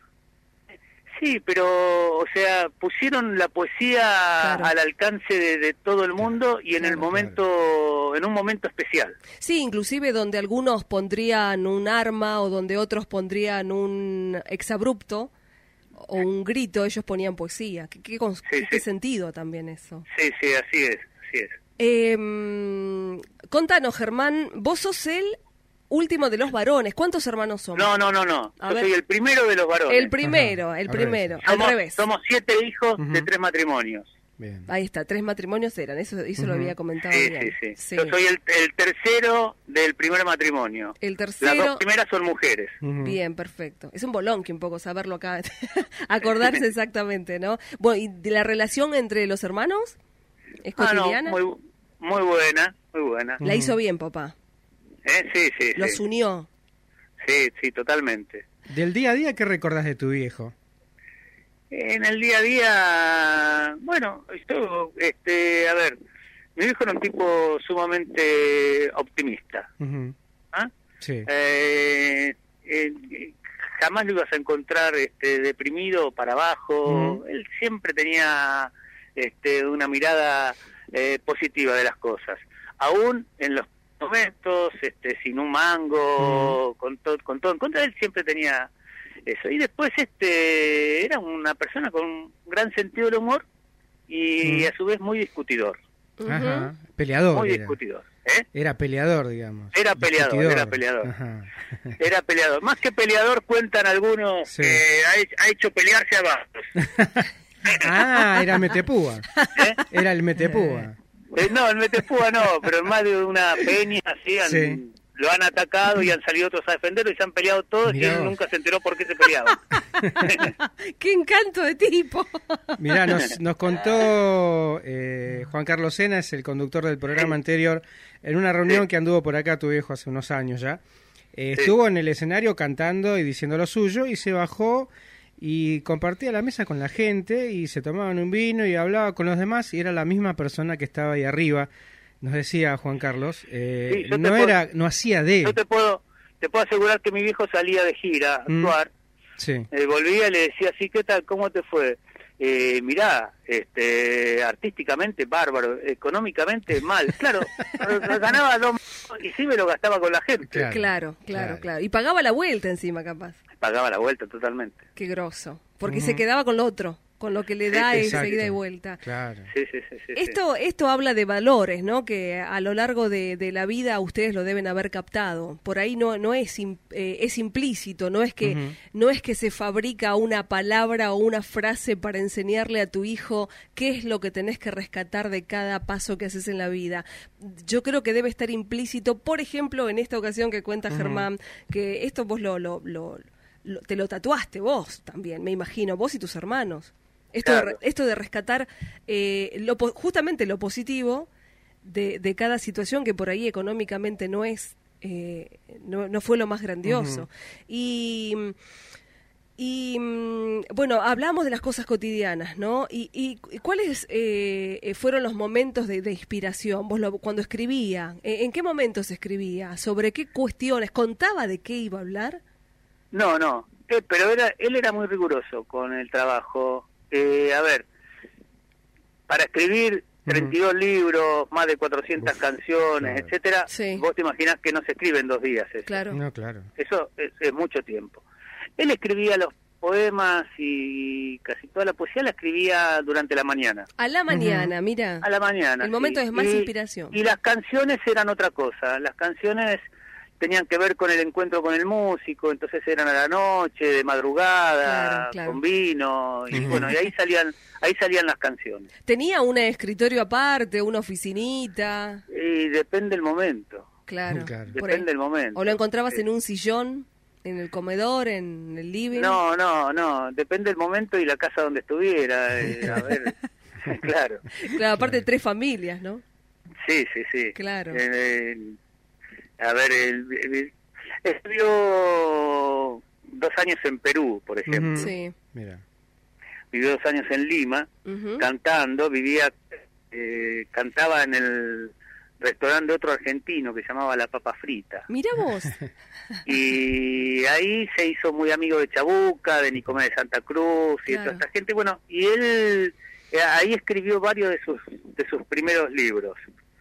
Sí, pero, o sea, pusieron la poesía al alcance de todo el mundo y en un momento especial.
Sí, inclusive donde algunos pondrían un arma o donde otros pondrían un exabrupto o un grito, ellos ponían poesía. ¿Qué sentido también eso?
Sí, así es.
Contanos, Germán, vos sos el último de los varones. ¿Cuántos hermanos somos?
No. Yo soy el primero de los varones.
El primero. Al revés.
Somos 7 hijos de 3 matrimonios.
Bien. Ahí está, 3 matrimonios eran, eso lo había comentado bien.
Sí. Yo soy el tercero del primer matrimonio.
El tercero.
Las 2 primeras son mujeres.
Bien, perfecto. Es un bolonqui un poco saberlo acá, acordarse exactamente, ¿no? Bueno, ¿y de la relación entre los hermanos? ¿Es cotidiana?
No, muy buena.
¿La hizo bien, papá?
Sí.
¿Los unió?
Sí, totalmente.
¿Del día a día qué recordás de tu viejo?
En el día a día, bueno, a ver, mi viejo era un tipo sumamente optimista.
Sí.
Jamás lo ibas a encontrar deprimido para abajo. Él siempre tenía una mirada positiva de las cosas. Aún en los momentos, sin un mango, con todo en contra, él siempre tenía eso. Y después era una persona con un gran sentido del humor y a su vez muy discutidor.
Ajá. Peleador.
Muy discutidor.
Era peleador, digamos.
Era peleador.
Ajá.
Era peleador. Más que peleador, cuentan algunos que ha hecho pelearse a varios.
Era Metepúa. Era el Metepúa.
No, el Metepúa no, pero en más de una peña así
Sí.
lo han atacado y han salido otros a defenderlo y se han peleado todos.
Mirá
y él
vos.
nunca se enteró por qué se peleaban.
¡Qué encanto de tipo!
Mirá, nos contó Juan Carlos Sena, es el conductor del programa anterior, en una reunión que anduvo por acá tu viejo hace unos años ya. Estuvo en el escenario cantando y diciendo lo suyo y se bajó y compartía la mesa con la gente y se tomaban un vino y hablaba con los demás y era la misma persona que estaba ahí arriba. Nos decía Juan Carlos,
Sí,
no hacía de...
Yo te puedo asegurar que mi viejo salía de gira a actuar,
Sí.
volvía y le decía, sí, ¿qué tal? ¿Cómo te fue? Mirá, artísticamente bárbaro, económicamente mal. Claro, ganaba 2 y sí me lo gastaba con la gente.
Claro. Y pagaba la vuelta encima, capaz.
Pagaba la vuelta totalmente.
Qué groso. Porque se quedaba con lo otro, con lo que le da esa ida y vuelta.
Claro.
Sí.
Esto habla de valores, ¿no? Que a lo largo de la vida ustedes lo deben haber captado. Por ahí no es es implícito, no es que se fabrica una palabra o una frase para enseñarle a tu hijo qué es lo que tenés que rescatar de cada paso que haces en la vida. Yo creo que debe estar implícito, por ejemplo, en esta ocasión que cuenta Germán, que esto vos te lo tatuaste vos también, me imagino, vos y tus hermanos. Esto de rescatar justamente lo positivo de cada situación que por ahí económicamente no es no fue lo más grandioso. Y bueno, hablamos de las cosas cotidianas, ¿no? ¿Y cuáles fueron los momentos de inspiración? Vos cuando escribía, ¿en qué momentos escribía? ¿Sobre qué cuestiones? ¿Contaba de qué iba a hablar?
No, pero él era muy riguroso con el trabajo. A ver, para escribir 32 libros, más de 400 canciones, etcétera, vos te imaginás que no se escribe en 2 días eso.
Claro.
No, claro.
Eso es mucho tiempo. Él escribía los poemas y casi toda la poesía la escribía durante la mañana.
A la mañana, mira.
A la mañana.
El momento es más inspiración.
Y las canciones eran otra cosa. Las canciones tenían que ver con el encuentro con el músico, entonces eran a la noche, de madrugada,
claro.
con vino, y bueno, y ahí salían las canciones.
¿Tenía un escritorio aparte, una oficinita?
Y depende del momento.
Claro.
Depende del momento.
¿O lo encontrabas en un sillón, en el comedor, en el living?
No, depende del momento y la casa donde estuviera. A ver, claro.
Claro, aparte de 3 familias, ¿no?
Sí.
Claro.
A ver, estudió 2 años en Perú, por ejemplo.
Sí.
Mira.
Vivió 2 años en Lima, cantando, cantaba en el restaurante de otro argentino que se llamaba La Papa Frita.
Mira vos.
Y ahí se hizo muy amigo de Chabuca, de Nicomé de Santa Cruz y de toda esta gente. Bueno, y él ahí escribió varios de sus primeros libros.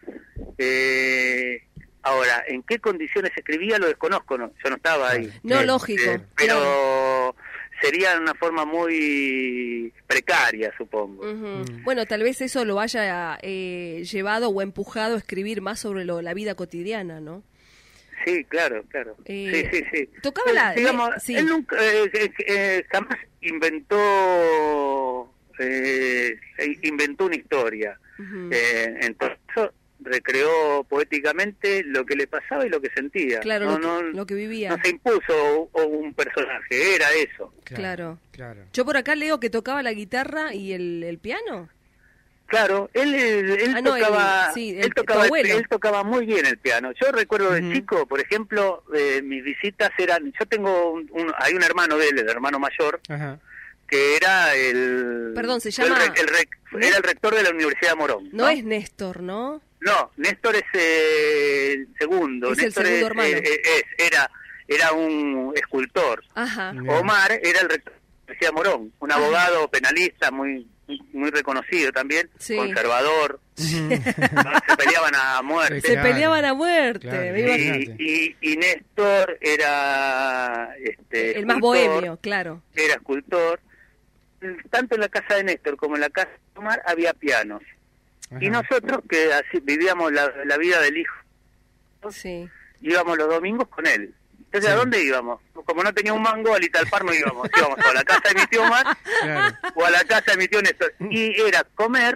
Ahora, ¿en qué condiciones escribía? Lo desconozco, yo no estaba ahí.
No, lógico.
Pero sería una forma muy precaria, supongo.
Bueno, tal vez eso lo haya llevado o empujado a escribir más sobre la vida cotidiana, ¿no?
Sí, claro. Sí.
Tocaba
digamos, él nunca, jamás inventó una historia. Entonces recreó poéticamente lo que le pasaba y lo que sentía.
Claro, lo que vivía.
No se impuso un personaje, era eso.
Claro. Yo por acá leo que tocaba la guitarra y el piano.
Claro, él tocaba muy bien el piano. Yo recuerdo de chico, por ejemplo, mis visitas eran... Yo tengo hay un hermano de él, el hermano mayor, que era el...
Perdón, se llama...
era el rector de la Universidad de Morón.
No es Néstor, ¿no?
No, Néstor es el segundo.
Es
Néstor
el segundo hermano.
Era un escultor.
Ajá.
Omar era el rector de la Universidad de Morón, un abogado penalista muy reconocido también, conservador. Se peleaban a muerte.
Se peleaban a muerte.
Claro.
Y Néstor era
el más bohemio, claro.
Era escultor. Tanto en la casa de Néstor como en la casa de Omar había pianos. Y nosotros, que así vivíamos la vida del hijo, íbamos los domingos con él. Entonces, ¿a dónde íbamos? Como no tenía un mango, al Italpar no íbamos. Íbamos o a la casa de mi tío Omar o a la casa de mi tío Néstor. Y era comer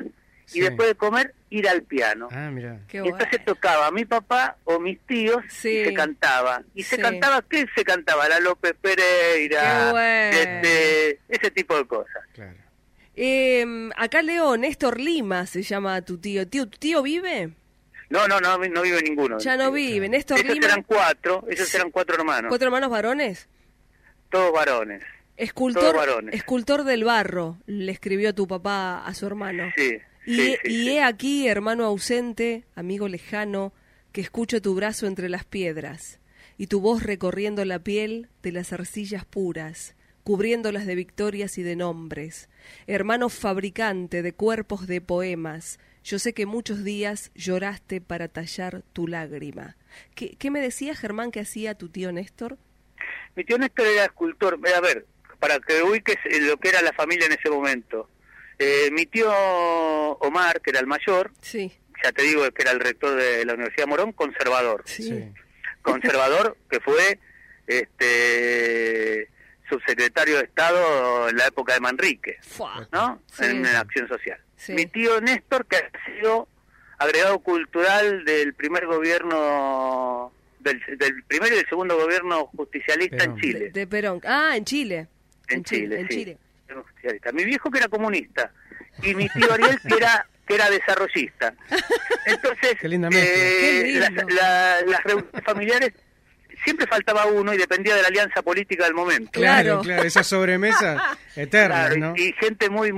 y después de comer ir al piano.
Ah, mira.
Qué
Entonces
bueno.
tocaba a mi papá o mis tíos
Sí.
y se cantaba. ¿Y se
Sí.
cantaba qué? Se cantaba la López Pereira,
Qué bueno.
ese tipo de cosas.
Claro.
Acá leo Néstor Lima, se llama tu tío. ¿Tu tío vive?
No vive ninguno.
Ya no vive. Néstor
Ellos
Lima.
eran cuatro hermanos.
¿Cuatro hermanos varones?
Todos varones.
Escultor,
Todos varones.
escultor del barro, le escribió tu papá a su hermano.
Sí.
Y,
sí,
y
sí.
he aquí, hermano ausente, amigo lejano, que escucho tu brazo entre las piedras, y tu voz recorriendo la piel de las arcillas puras, cubriéndolas de victorias y de nombres. Hermano fabricante de cuerpos de poemas, yo sé que muchos días lloraste para tallar tu lágrima. ¿Qué me decía, Germán, que hacía tu tío Néstor?
Mi tío Néstor era escultor. A ver, para que ubiques lo que era la familia en ese momento. Mi tío Omar, que era el mayor,
Sí.
ya te digo que era el rector de la Universidad de Morón, conservador.
Sí.
Conservador, que fue subsecretario de Estado en la época de Manrique,
Fua.
¿no?
Sí.
En Acción Social.
Sí.
Mi tío Néstor, que ha sido agregado cultural del primer gobierno, del primero y del segundo gobierno justicialista
Perón.
en Chile.
De Perón. Ah, en Chile.
En Chile,
en
sí.
Chile.
Justicialista. Mi viejo que era comunista y mi tío Ariel que era desarrollista. Entonces,
Qué linda mezcla.
Qué lindo.
las reuniones familiares siempre faltaba uno y dependía de la alianza política del momento.
Claro.
Claro, esa sobremesa eterna,
Claro,
¿no?
y gente muy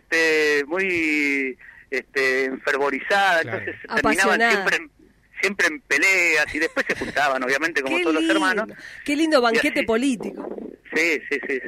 enfervorizada,
Claro.
entonces terminaban
Apasionada.
siempre en peleas y después se juntaban, obviamente, como
Qué
todos los
lindo.
hermanos.
Qué lindo banquete
así.
político.
Sí.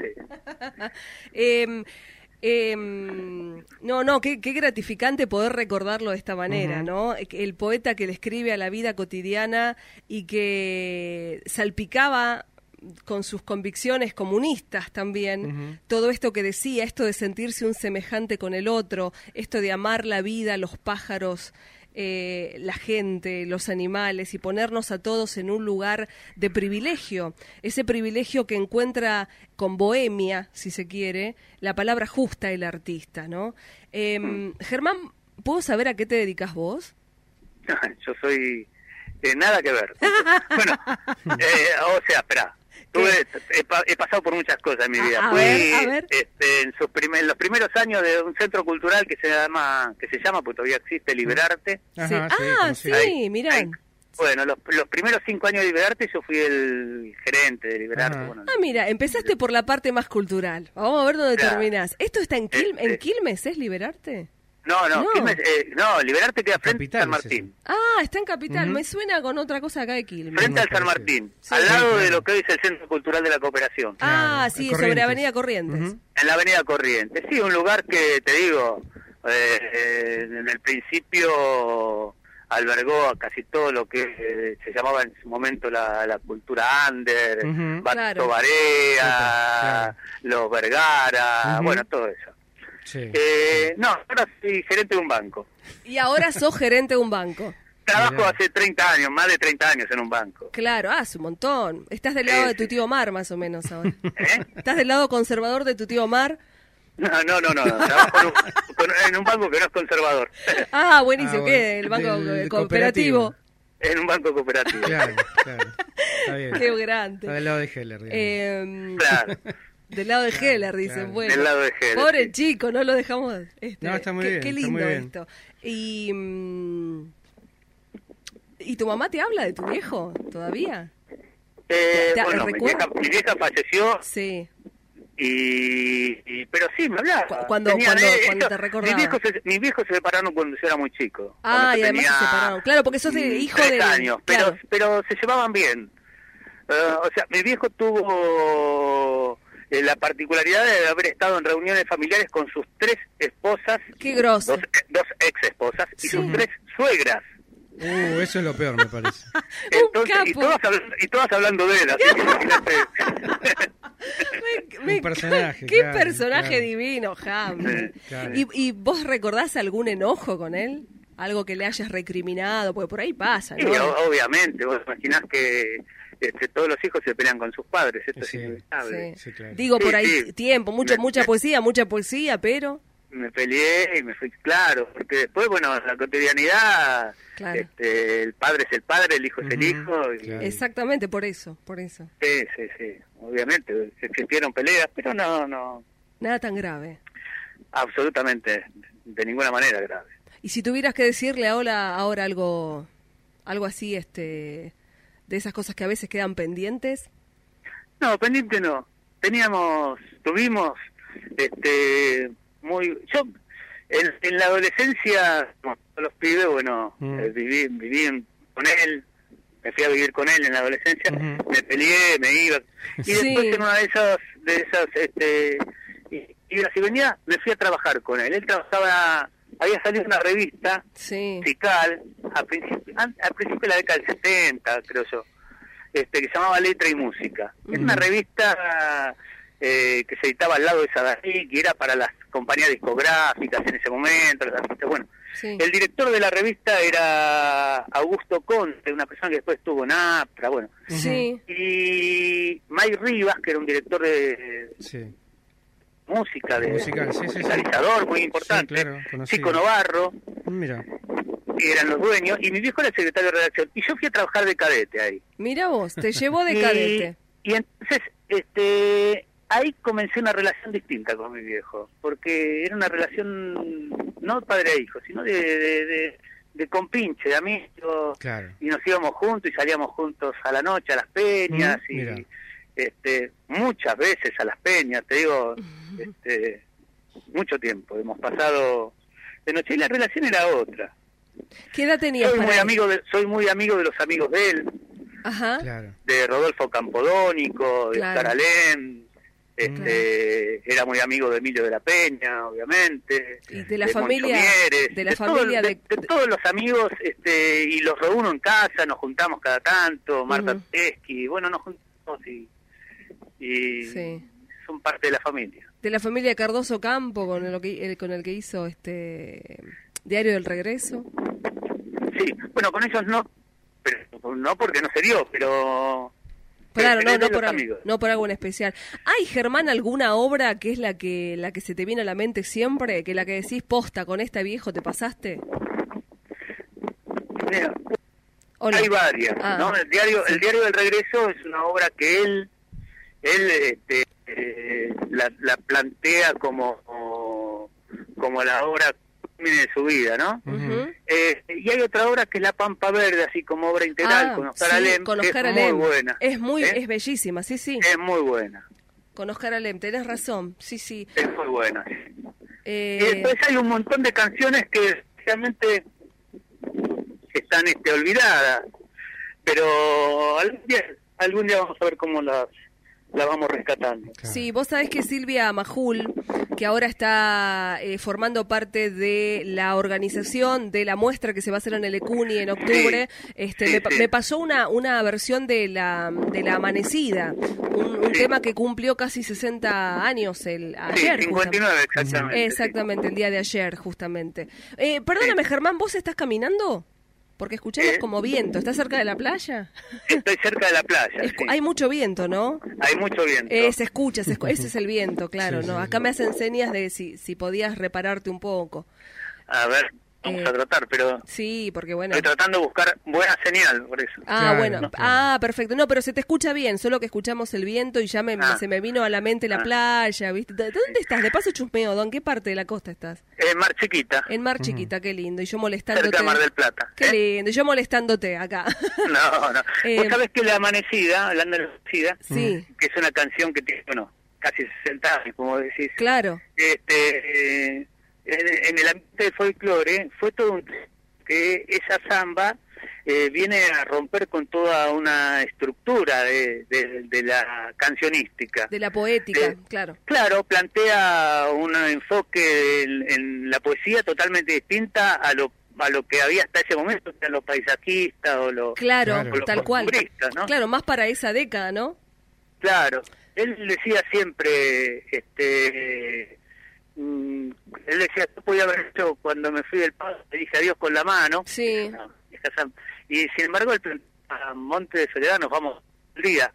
Qué gratificante poder recordarlo de esta manera, ¿no? El poeta que le escribe a la vida cotidiana y que salpicaba con sus convicciones comunistas también, todo esto que decía, esto de sentirse un semejante con el otro, esto de amar la vida, los pájaros, la gente, los animales y ponernos a todos en un lugar de privilegio, ese privilegio que encuentra con bohemia, si se quiere, la palabra justa el artista, ¿no? Germán, ¿puedo saber a qué te dedicas vos?
Yo soy nada que ver. Bueno, espera. He pasado por muchas cosas en mi vida.
A
Fui
ver.
en los primeros años de un centro cultural que se llama, porque todavía existe, Liberarte.
Ajá,
Sí.
conocí.
Mirá.
Bueno, los primeros 5 años de Liberarte yo fui el gerente de Liberarte.
Ajá.
Bueno,
Mira, empezaste por la parte más cultural. Vamos a ver dónde
Claro.
terminás. ¿Esto está en Quilmes? ¿En Quilmes es Liberarte?
No, Liberarte queda frente
Capital,
al San Martín.
Está en Capital. Me suena con otra cosa acá de Quilmes.
Frente
No,
al San
parece.
Martín,
Sí.
al lado
claro.
de lo que hoy es el Centro Cultural de la Cooperación.
Claro,
Sí,
Corrientes.
sobre Avenida Corrientes.
Ujú.
En la Avenida Corrientes. Sí, un lugar que, te digo, en el principio albergó a casi todo lo que se llamaba en su momento la cultura under,
Ujú.
Bato
Claro.
Barea,
Claro.
los Vergara,
Ujú.
bueno, todo eso.
Sí.
Ahora soy gerente de un banco.
Y ahora sos gerente de un banco.
Trabajo
Mirá.
hace 30 años, más de 30 años en un banco.
Claro, hace un montón. Estás del lado de tu
Sí.
tío Omar, más o menos, ahora.
¿Eh?
¿Estás del lado conservador de tu tío Omar?
No. Trabajo en un banco que no es conservador.
Buenísimo.
Ah,
¿Qué?
bueno.
El banco
Del
cooperativo.
En un banco cooperativo.
Claro. Está bien.
Qué grande.
Está del lado de Heller, digamos.
Claro.
Del lado de Heller, dicen.
claro.
Bueno,
Del lado de Heller,
pobre
sí.
chico, no lo dejamos.
No, está muy
qué,
bien,
Qué
está
lindo
muy bien.
esto. ¿Y tu mamá te habla de tu viejo todavía? ¿Te
Bueno, mi
recuerda?
vieja falleció,
Sí.
pero sí, me hablaba.
Cuando te recordaba.
Mis viejos se separaron cuando yo era muy chico.
Y
Cuando yo
además se
tenía
separaron. Claro, porque sos hijo
3
de...
años,
claro.
pero se llevaban bien. Mi viejo tuvo la particularidad de haber estado en reuniones familiares con sus 3 esposas,
Qué grosso.
dos ex esposas y
Sí.
sus 3 suegras.
Eso es lo peor, me parece.
Entonces,
capo.
y todas hablando de él, así que imagínate.
Un personaje,
Qué
claro,
personaje
claro.
divino, Ham.
Claro.
¿Y vos recordás algún enojo con él? ¿Algo que le hayas recriminado? Porque por ahí pasa,
Sí,
¿no?
obviamente, vos imaginás que todos los hijos se pelean con sus padres, esto
Sí.
es inevitable.
Sí.
Sí, claro.
Digo, por
Sí,
ahí
sí.
tiempo, mucha poesía, pero...
me peleé y me fui, claro, porque después, bueno, la cotidianidad,
Claro.
El padre es el padre, el hijo es el hijo. Y,
Claro.
Exactamente, por eso.
sí, obviamente, existieron peleas, pero no,
Nada tan grave.
absolutamente, de ninguna manera grave.
Y si tuvieras que decirle ahora algo así, de esas cosas que a veces quedan pendientes.
No, pendiente no. Tuvimos, yo, en la adolescencia, como todos los pibes, bueno, viví con él, me fui a vivir con él en la adolescencia, me peleé, me iba, y después en una de esas idas y venidas, me fui a trabajar con él. Él trabajaba, había salido una revista musical, al principio de la década del 70, creo yo, que se llamaba Letra y Música. Es una revista que se editaba al lado de Sadaic, y era para las compañías discográficas en ese momento, los artistas. Bueno, el director de la revista era Augusto Conte, una persona que después estuvo en APRA, bueno. Y Mike Rivas, que era un director de música, de musicalizador muy importante, Chico Novarro, que eran los dueños, y mi viejo era el secretario de redacción, y yo fui a trabajar de cadete ahí.
Mira vos, te llevó de cadete.
Y entonces, ahí comencé una relación distinta con mi viejo, porque era una relación no padre a hijo, sino de compinche, de amigos, y nos íbamos juntos y salíamos juntos a la noche a las peñas, y muchas veces a las peñas, te digo, mucho tiempo hemos pasado de noche, y la relación era otra.
¿Qué edad tenías?
Soy muy amigo de los amigos de él, de Rodolfo Campodónico, de Oscar Alem, era muy amigo de Emilio de la Peña, obviamente,
y de la familia,
de todos los amigos, y los reúno en casa, nos juntamos cada tanto, Marta Tedeschi, bueno, nos juntamos y son parte de la familia.
De la familia Cardoso Campo, con el que hizo Diario del Regreso.
Sí, bueno, con ellos no, pero no porque no se dio, pero
claro, no por algo en especial. ¿Hay, Germán, alguna obra que es la que se te viene a la mente siempre, que la que decís, posta, con este viejo te pasaste?
Mira, hay varias, ¿no? El diario del Regreso es una obra que él la plantea como la obra de su vida, ¿no? Y hay otra obra que es La Pampa Verde, así como obra integral, con Oscar Alem, que es muy buena.
Es bellísima, sí.
Es muy buena.
Con Oscar Alem, tenés razón, sí.
Es muy buena. Y después hay un montón de canciones que realmente están olvidadas, pero algún día vamos a ver cómo las vamos rescatando.
Sí, vos sabés que Silvia Majul, que ahora está formando parte de la organización de la muestra que se va a hacer en el Ecuni en octubre, me pasó una versión de la Amanecida, un tema que cumplió casi 60 años ayer.
59 exactamente.
Exactamente, el día de ayer, justamente. Perdóname, Germán, ¿vos estás caminando? Porque escuchamos como viento. ¿Estás cerca de la playa?
Estoy cerca de la playa,
Hay mucho viento, ¿no?
Hay mucho viento.
Se escucha, ese es el viento, claro, ¿no? Acá me hacen señas de si podías repararte un poco.
A ver, vamos a tratar, pero...
Sí, porque bueno...
Estoy tratando de buscar buena señal, por eso.
Bueno. ¿No? Perfecto. No, pero se te escucha bien, solo que escuchamos el viento y ya se me vino a la mente la playa, ¿viste? ¿Dónde estás? De paso chusmeo, ¿en qué parte de la costa estás?
En Mar Chiquita.
En Mar Chiquita, qué lindo. Y yo molestándote.
Cerca de Mar del Plata.
Qué lindo. Y yo molestándote acá.
No. Vos sabés que La Amanecida, hablando de La Amanecida, que es una canción que tiene, casi 60 años, como decís.
Claro.
En el ambiente del folclore fue todo que esa samba viene a romper con toda una estructura de la cancionística.
De la poética, claro.
Claro, plantea un enfoque en la poesía totalmente distinta a lo que había hasta ese momento, que eran los paisajistas o los...
Claro,
o los
tal cual.
¿No?
Claro, más para esa década, ¿no?
Claro. Él decía siempre... él decía, yo podía haber hecho cuando me fui del paso, le dije adiós con la mano.
Sí.
Y sin embargo, a Monte de Soledad nos vamos el día.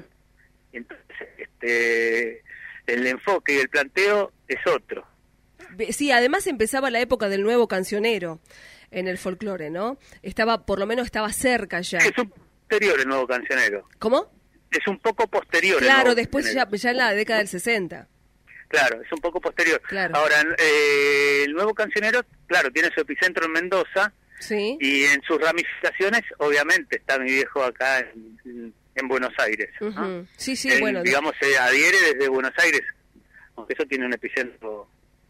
Y entonces, el enfoque y el planteo es otro.
Sí, además empezaba la época del nuevo cancionero en el folclore, ¿no? Por lo menos estaba cerca ya.
Es un posterior el nuevo cancionero.
¿Cómo?
Es un poco posterior.
Claro, después ya en la década del 60.
Claro, es un poco posterior.
Claro.
Ahora, el nuevo cancionero, claro, tiene su epicentro en Mendoza.
Sí.
Y en sus ramificaciones, obviamente, está mi viejo acá en Buenos Aires. ¿no?
Sí, sí,
bueno. Digamos, se adhiere desde Buenos Aires, aunque eso tiene un epicentro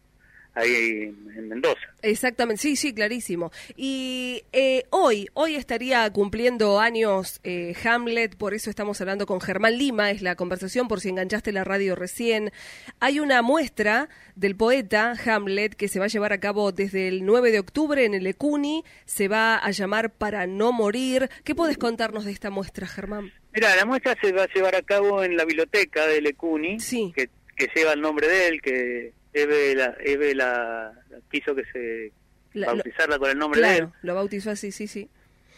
ahí en Mendoza.
Exactamente, sí, sí, clarísimo. Y hoy estaría cumpliendo años Hamlet, por eso estamos hablando con Germán Lima, es la conversación por si enganchaste la radio recién. Hay una muestra del poeta Hamlet que se va a llevar a cabo desde el 9 de octubre en el Lecuni, se va a llamar Para no morir. ¿Qué podés contarnos de esta muestra, Germán?
Mira, la muestra se va a llevar a cabo en la biblioteca del Lecuni,
sí.
que lleva el nombre de él, que Eve quiso que se bautizarla con el nombre de él.
Claro, lo bautizó así, sí, sí.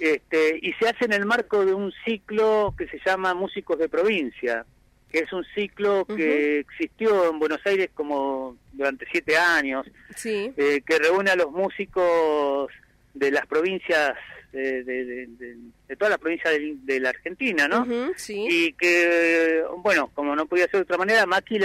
Y se hace en el marco de un ciclo que se llama Músicos de Provincia, que es un ciclo que existió en Buenos Aires como durante 7 años,
sí.
Que reúne a los músicos de las provincias, de todas las provincias de la Argentina, ¿no?
Sí.
Y que, bueno, como no podía ser de otra manera, Macri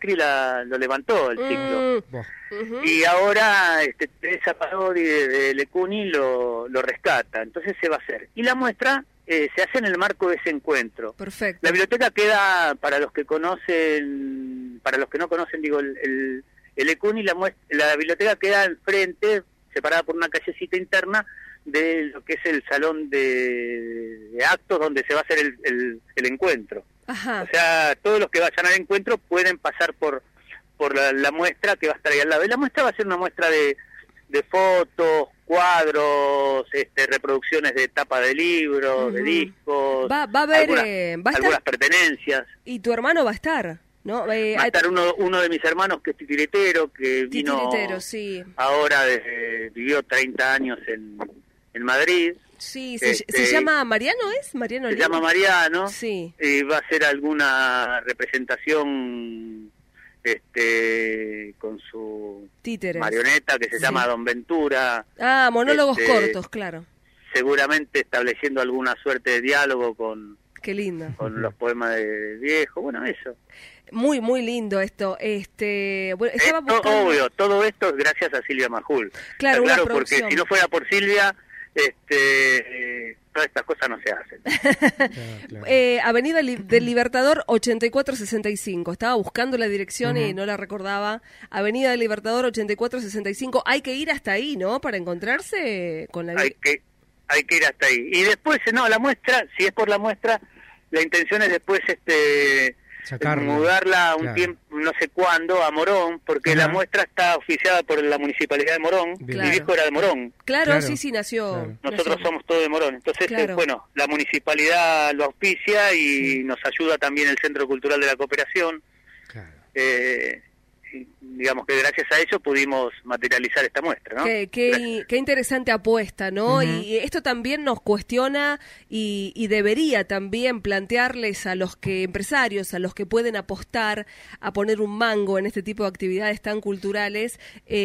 lo levantó el ciclo. Y ahora Teresa Parodi de Lecuni lo rescata, entonces se va a hacer. Y la muestra se hace en el marco de ese encuentro.
Perfecto.
La biblioteca queda, para los que conocen, para los que no conocen, digo, el Lecuni, la biblioteca queda enfrente, separada por una callecita interna, de lo que es el salón de actos donde se va a hacer el encuentro.
Ajá.
O sea, todos los que vayan al encuentro pueden pasar por la muestra que va a estar ahí al lado. Y la muestra va a ser una muestra de fotos, cuadros, reproducciones de tapa de libros, de discos,
va a haber
algunas pertenencias.
Y tu hermano va a estar, ¿no?
Va a estar uno de mis hermanos que es titiritero, que vino
sí.
ahora, vivió 30 años en Madrid.
Sí, se llama Mariano, ¿es? Mariano
se llama Mariano.
Sí.
Y va a hacer alguna representación con su
títeres,
marioneta que se llama Don Ventura.
Ah, monólogos cortos, claro.
Seguramente estableciendo alguna suerte de diálogo con...
Qué lindo.
Con los poemas de viejo, bueno, eso.
Muy, muy lindo esto. Bueno,
obvio, todo esto es gracias a Silvia Majul.
Claro,
porque si no fuera por Silvia, todas estas cosas no se hacen.
Claro. Avenida del Libertador 8465. Estaba buscando la dirección y no la recordaba. Avenida del Libertador 8465. Hay que ir hasta ahí, ¿no? Para encontrarse con la...
Hay que ir hasta ahí. Y después, la muestra, si es por la muestra, la intención es después mudarla un tiempo, no sé cuándo, a Morón, porque la muestra está oficiada por la Municipalidad de Morón.
Claro.
Mi viejo era de Morón.
Claro, sí, nació.
Claro. Nosotros somos todos de Morón. Entonces, la Municipalidad lo auspicia y nos ayuda también el Centro Cultural de la Cooperación.
Claro.
Digamos que gracias a ello pudimos materializar esta muestra, ¿no?
Qué interesante apuesta, ¿no? Y esto también nos cuestiona y debería también plantearles a los empresarios, a los que pueden apostar a poner un mango en este tipo de actividades tan culturales,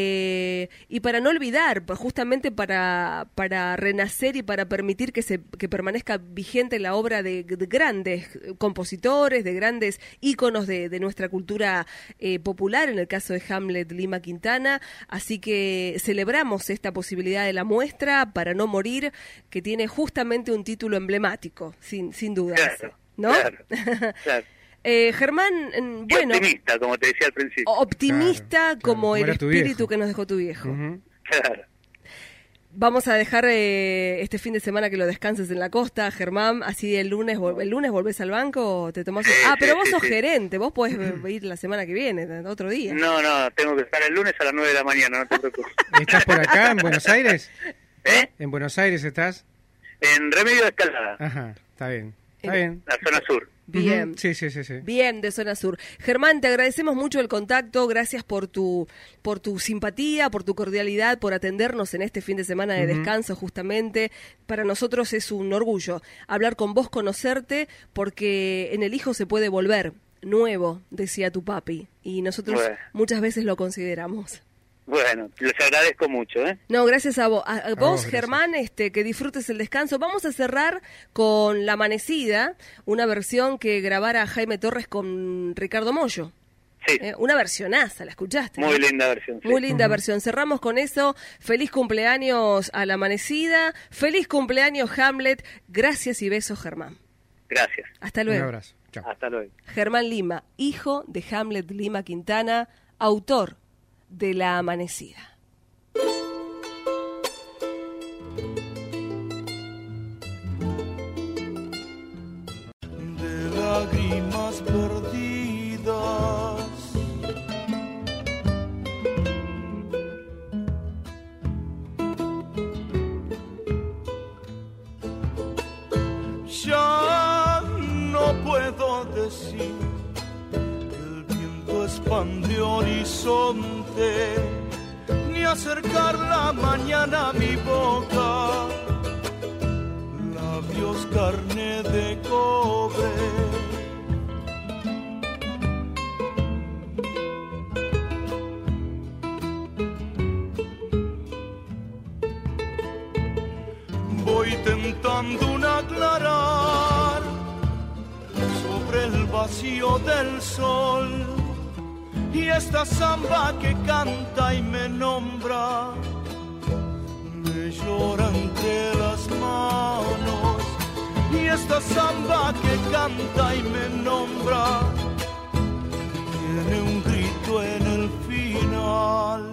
y para no olvidar, justamente para renacer y para permitir que permanezca vigente la obra de grandes compositores, de grandes íconos de nuestra cultura popular, en el caso de Hamlet Lima Quintana. Así que celebramos esta posibilidad de la muestra Para no morir, que tiene justamente un título emblemático, sin duda, ¿no?
Claro.
Germán, bueno,
optimista, como te decía al principio.
Optimista como el espíritu que nos dejó tu viejo.
Claro.
Vamos a dejar este fin de semana que lo descanses en la costa, Germán, así el lunes volvés al banco o te tomás... pero vos sos gerente, vos podés ir la semana que viene, otro día.
No, tengo que estar el lunes a las 9 de la mañana, no te preocupes.
¿Estás por acá, en Buenos Aires? ¿En Buenos Aires estás?
En Remedio de Escalada.
Ajá, está bien. La
zona sur.
Bien.
Sí.
Bien, de zona sur. Germán, te agradecemos mucho el contacto, gracias por tu simpatía, por tu cordialidad, por atendernos en este fin de semana de descanso justamente. Para nosotros es un orgullo hablar con vos, conocerte, porque en el hijo se puede volver nuevo, decía tu papi, y nosotros muchas veces lo consideramos.
Bueno, les agradezco mucho, ¿eh?
No, gracias a vos. A vos, Germán, que disfrutes el descanso. Vamos a cerrar con La Amanecida, una versión que grabara Jaime Torres con Ricardo Mollo.
Sí.
Una versionaza, ¿la escuchaste?
Muy linda versión. Sí.
Muy linda versión. Cerramos con eso. Feliz cumpleaños a La Amanecida. Feliz cumpleaños, Hamlet. Gracias y besos, Germán.
Gracias.
Hasta luego.
Un abrazo. Chao.
Hasta luego.
Germán Lima, hijo de Hamlet Lima Quintana, autor de La Amanecida.
De lágrimas perdidas, ya no puedo decir que el viento expande horizonte, ni acercar la mañana a mi boca, labios carne de cobre. Voy tentando un aclarar sobre el vacío del sol, y esta samba que canta y me nombra me llora entre las manos, y esta samba que canta y me nombra tiene un grito en el final.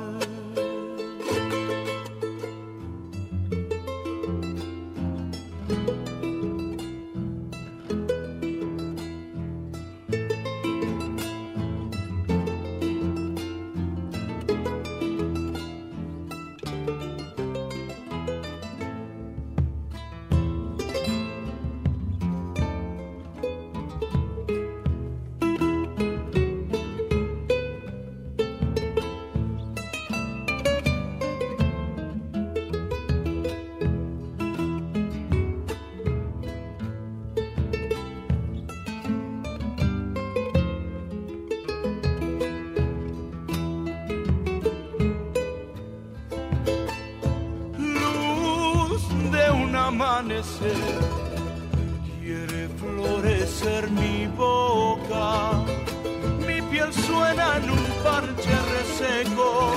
Amanecer, quiere florecer mi boca, mi piel suena en un parche reseco,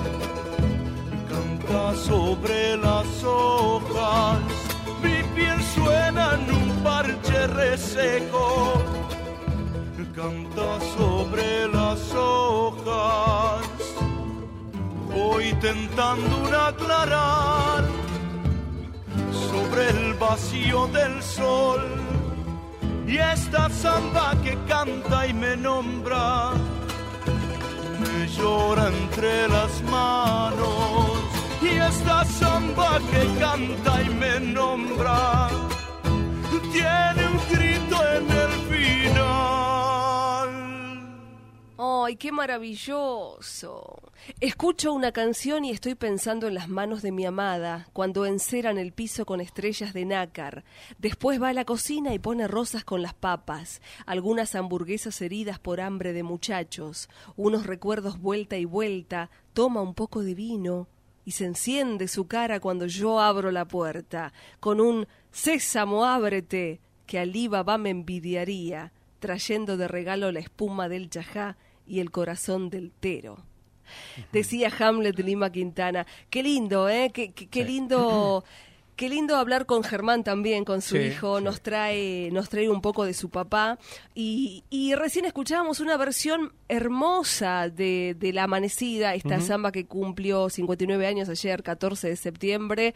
canta sobre las hojas, mi piel suena en un parche reseco, canta sobre las hojas, voy tentando un aclarar sobre el vacío del sol, y esta samba que canta y me nombra me llora entre las manos, y esta samba que canta y me nombra tiene un grito en el final.
¡Ay, qué maravilloso! Escucho una canción y estoy pensando en las manos de mi amada, cuando enceran el piso con estrellas de nácar. Después va a la cocina y pone rosas con las papas, algunas hamburguesas heridas por hambre de muchachos, unos recuerdos vuelta y vuelta, toma un poco de vino y se enciende su cara cuando yo abro la puerta, con un «Sésamo, ábrete», que Alí Baba me envidiaría, trayendo de regalo la espuma del chajá y el corazón del tero. Decía Hamlet Lima Quintana. Qué lindo, ¿eh? Qué lindo. Qué lindo hablar con Germán también, con su hijo, nos trae un poco de su papá y recién escuchábamos una versión hermosa de La Amanecida, esta samba que cumplió 59 años ayer, 14 de septiembre,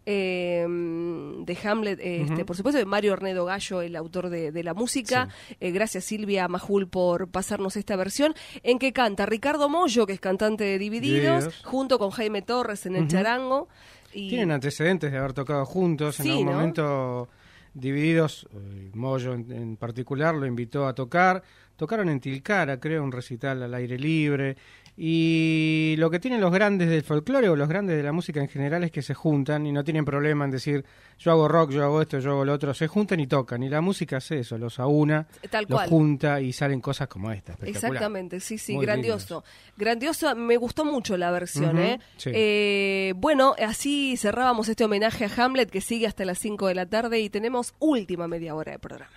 de Hamlet, por supuesto de Mario Ornedo Gallo, el autor de la música. Gracias Silvia Majul por pasarnos esta versión, en que canta Ricardo Mollo, que es cantante de Divididos, junto con Jaime Torres en el charango.
Tienen antecedentes de haber tocado juntos, en algún momento Divididos, Mollo en particular lo invitó a tocar, tocaron en Tilcara, creo, un recital al aire libre, Y lo que tienen los grandes del folclore o los grandes de la música en general es que se juntan y no tienen problema en decir yo hago rock, yo hago esto, yo hago lo otro. Se juntan y tocan. Y la música hace eso, los aúna, los junta y salen cosas como esta.
Exactamente, sí,
Muy
grandioso.
lindas.
Grandioso, me gustó mucho la versión.
Sí.
Bueno, así cerrábamos este homenaje a Hamlet que sigue hasta las 5 de la tarde y tenemos última media hora de programa.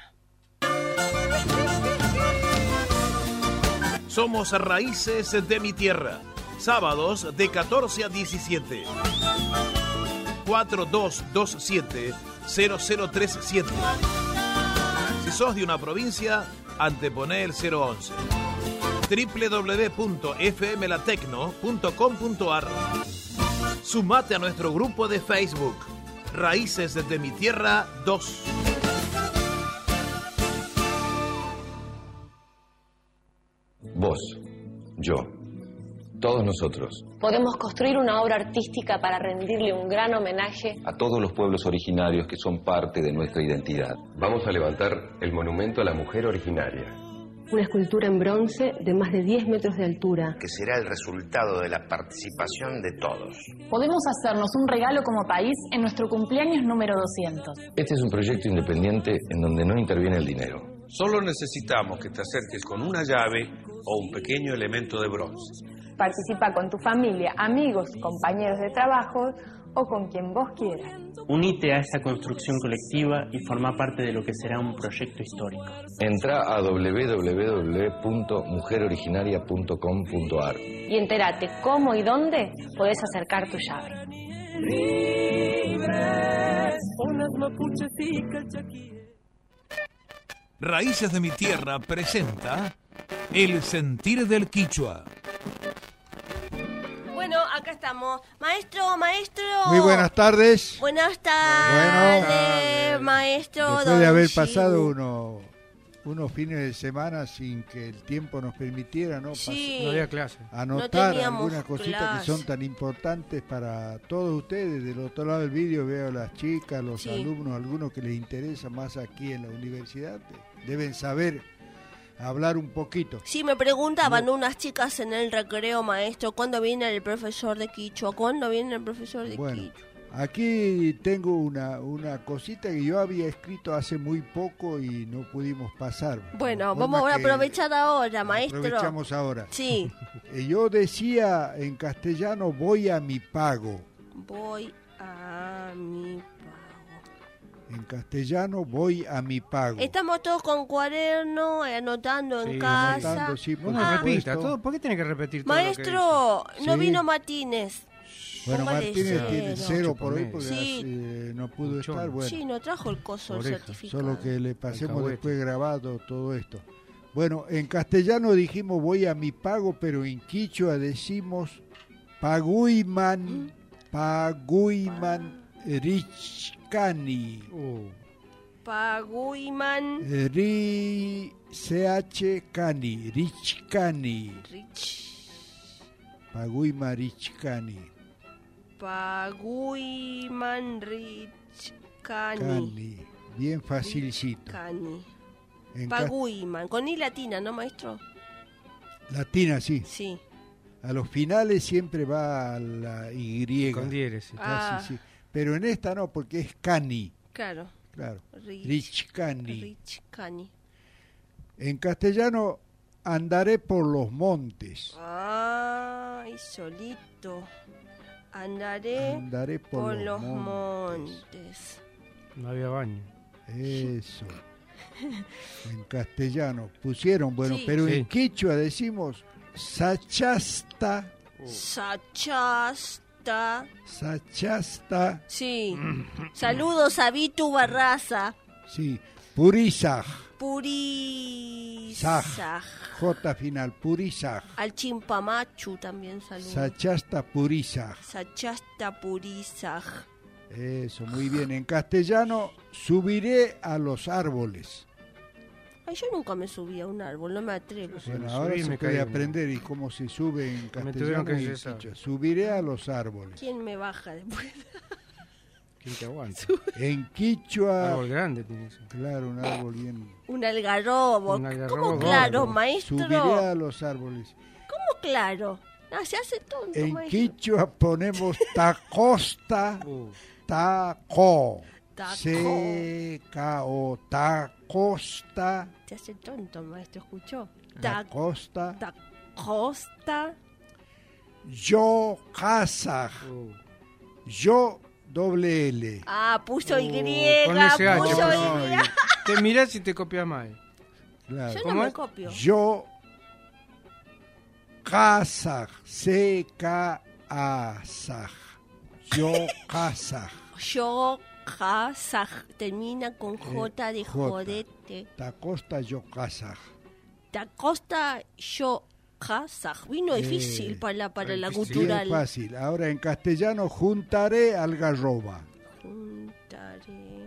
Somos Raíces de mi Tierra. Sábados de 14 a 17. 4227-0037. Si sos de una provincia, anteponé el 011. www.fmlatecno.com.ar. Sumate a nuestro grupo de Facebook, Raíces de mi Tierra 2.
Vos, yo, todos nosotros.
Podemos construir una obra artística para rendirle un gran homenaje
A todos los pueblos originarios que son parte de nuestra identidad.
Vamos a levantar el monumento a la mujer originaria.
Una escultura en bronce de más de 10 metros de altura.
Que será el resultado de la participación de todos.
Podemos hacernos un regalo como país en nuestro cumpleaños número 200.
Este es un proyecto independiente en donde no interviene el dinero.
Solo necesitamos que te acerques con una llave o un pequeño elemento de bronce.
Participa con tu familia, amigos, compañeros de trabajo o con quien vos quieras.
Unite a esta construcción colectiva y forma parte de lo que será un proyecto histórico.
Entra a www.mujeroriginaria.com.ar
y entérate cómo y dónde podés acercar tu llave.
Raíces de mi Tierra presenta El sentir del Quichua.
Bueno, acá estamos. Maestro.
Muy buenas tardes.
Buenas tardes, maestro.
Después de haber pasado unos fines de semana sin que el tiempo nos permitiera, ¿no?
Sí.
No había clase.
Anotar algunas cositas que son tan importantes para todos ustedes. Del otro lado del vídeo veo a las chicas, los alumnos, algunos que les interesa más aquí en la universidad. Deben saber hablar un poquito.
Sí, me preguntaban unas chicas en el recreo, maestro, ¿cuándo viene el profesor de Quichua? ¿Cuándo viene el profesor de Quichua?
Aquí tengo una cosita que yo había escrito hace muy poco y no pudimos pasar.
Bueno, vamos a aprovechar ahora, maestro.
Aprovechamos ahora.
Sí.
Yo decía en castellano, voy a mi pago.
Voy a mi pago.
En castellano, voy a mi pago.
Estamos todos con cuaderno, anotando en casa.
Anotando, sí,
¿Por qué tiene que repetir todo
Maestro,
lo que
no vino Martínez.
Bueno,
Póngale
Martínez tiene 0 por hoy porque
sí.
No pudo estar. Bueno,
sí, no trajo el coso, el certificado.
Solo que le pasemos después grabado todo esto. Bueno, en castellano dijimos voy a mi pago, pero en quichua decimos paguiman richkani.
Paguiman
CH Cani, Richkani. Paguiman Richkani.
Paguiman Richkani.
Bien facilcito.
Paguiman, con I latina, ¿no, maestro?
Latina, sí.
Sí.
A los finales siempre va a la Y.
Con diéresis.
Sí. Pero en esta no, porque es Cani.
Claro.
Richkani.
Richkani.
En castellano, andaré por los montes.
Ay, solito. Andaré por los montes.
No había baño.
Eso. En castellano pusieron, bueno, pero en quichua decimos Sachasta. Sachasta.
Sí. Saludos a Vitu Barraza.
Sí. Purizaj.
Purizaj.
J final, Purizaj.
Al Chimpamachu también saludos.
Sachasta Purizaj.
Sachasta Purizaj.
Eso, muy bien. En castellano, subiré a los árboles.
Ay, yo nunca me subí a un árbol, no me atrevo.
Bueno, ahora se puede aprender y cómo se sube en castellano y en quichua. Subiré a los árboles.
¿Quién me baja después?
¿Quién te aguanta?
En quichua...
árbol grande tiene eso.
Claro, un árbol bien...
Un algarrobo. ¿Cómo claro, maestro?
Subiré a los árboles.
¿Cómo claro? Ah, se hace tonto,
En
maestro.
quichua ponemos tacosta, taco. C-K-O, tacosta.
Se hace tonto, maestro, ¿escuchó?
Tacosta.
Tacosta.
Yo Kazaj. Yo doble L.
Ah, puso Y.
Con ese H,
puso
pues,
Y.
Te mirás y te copias mal.
Claro.
Yo no me copio.
Yo Kazaj. C-K-A-Zaj. Yo Kazaj.
Yo Kazaj. Termina con J de
J.
jodete.
Tacosta yo Kazaj.
Tacosta yo Kazaj. Vino difícil para la
Sí,
cultural.
es fácil. Ahora en castellano juntaré algarroba.
Juntaré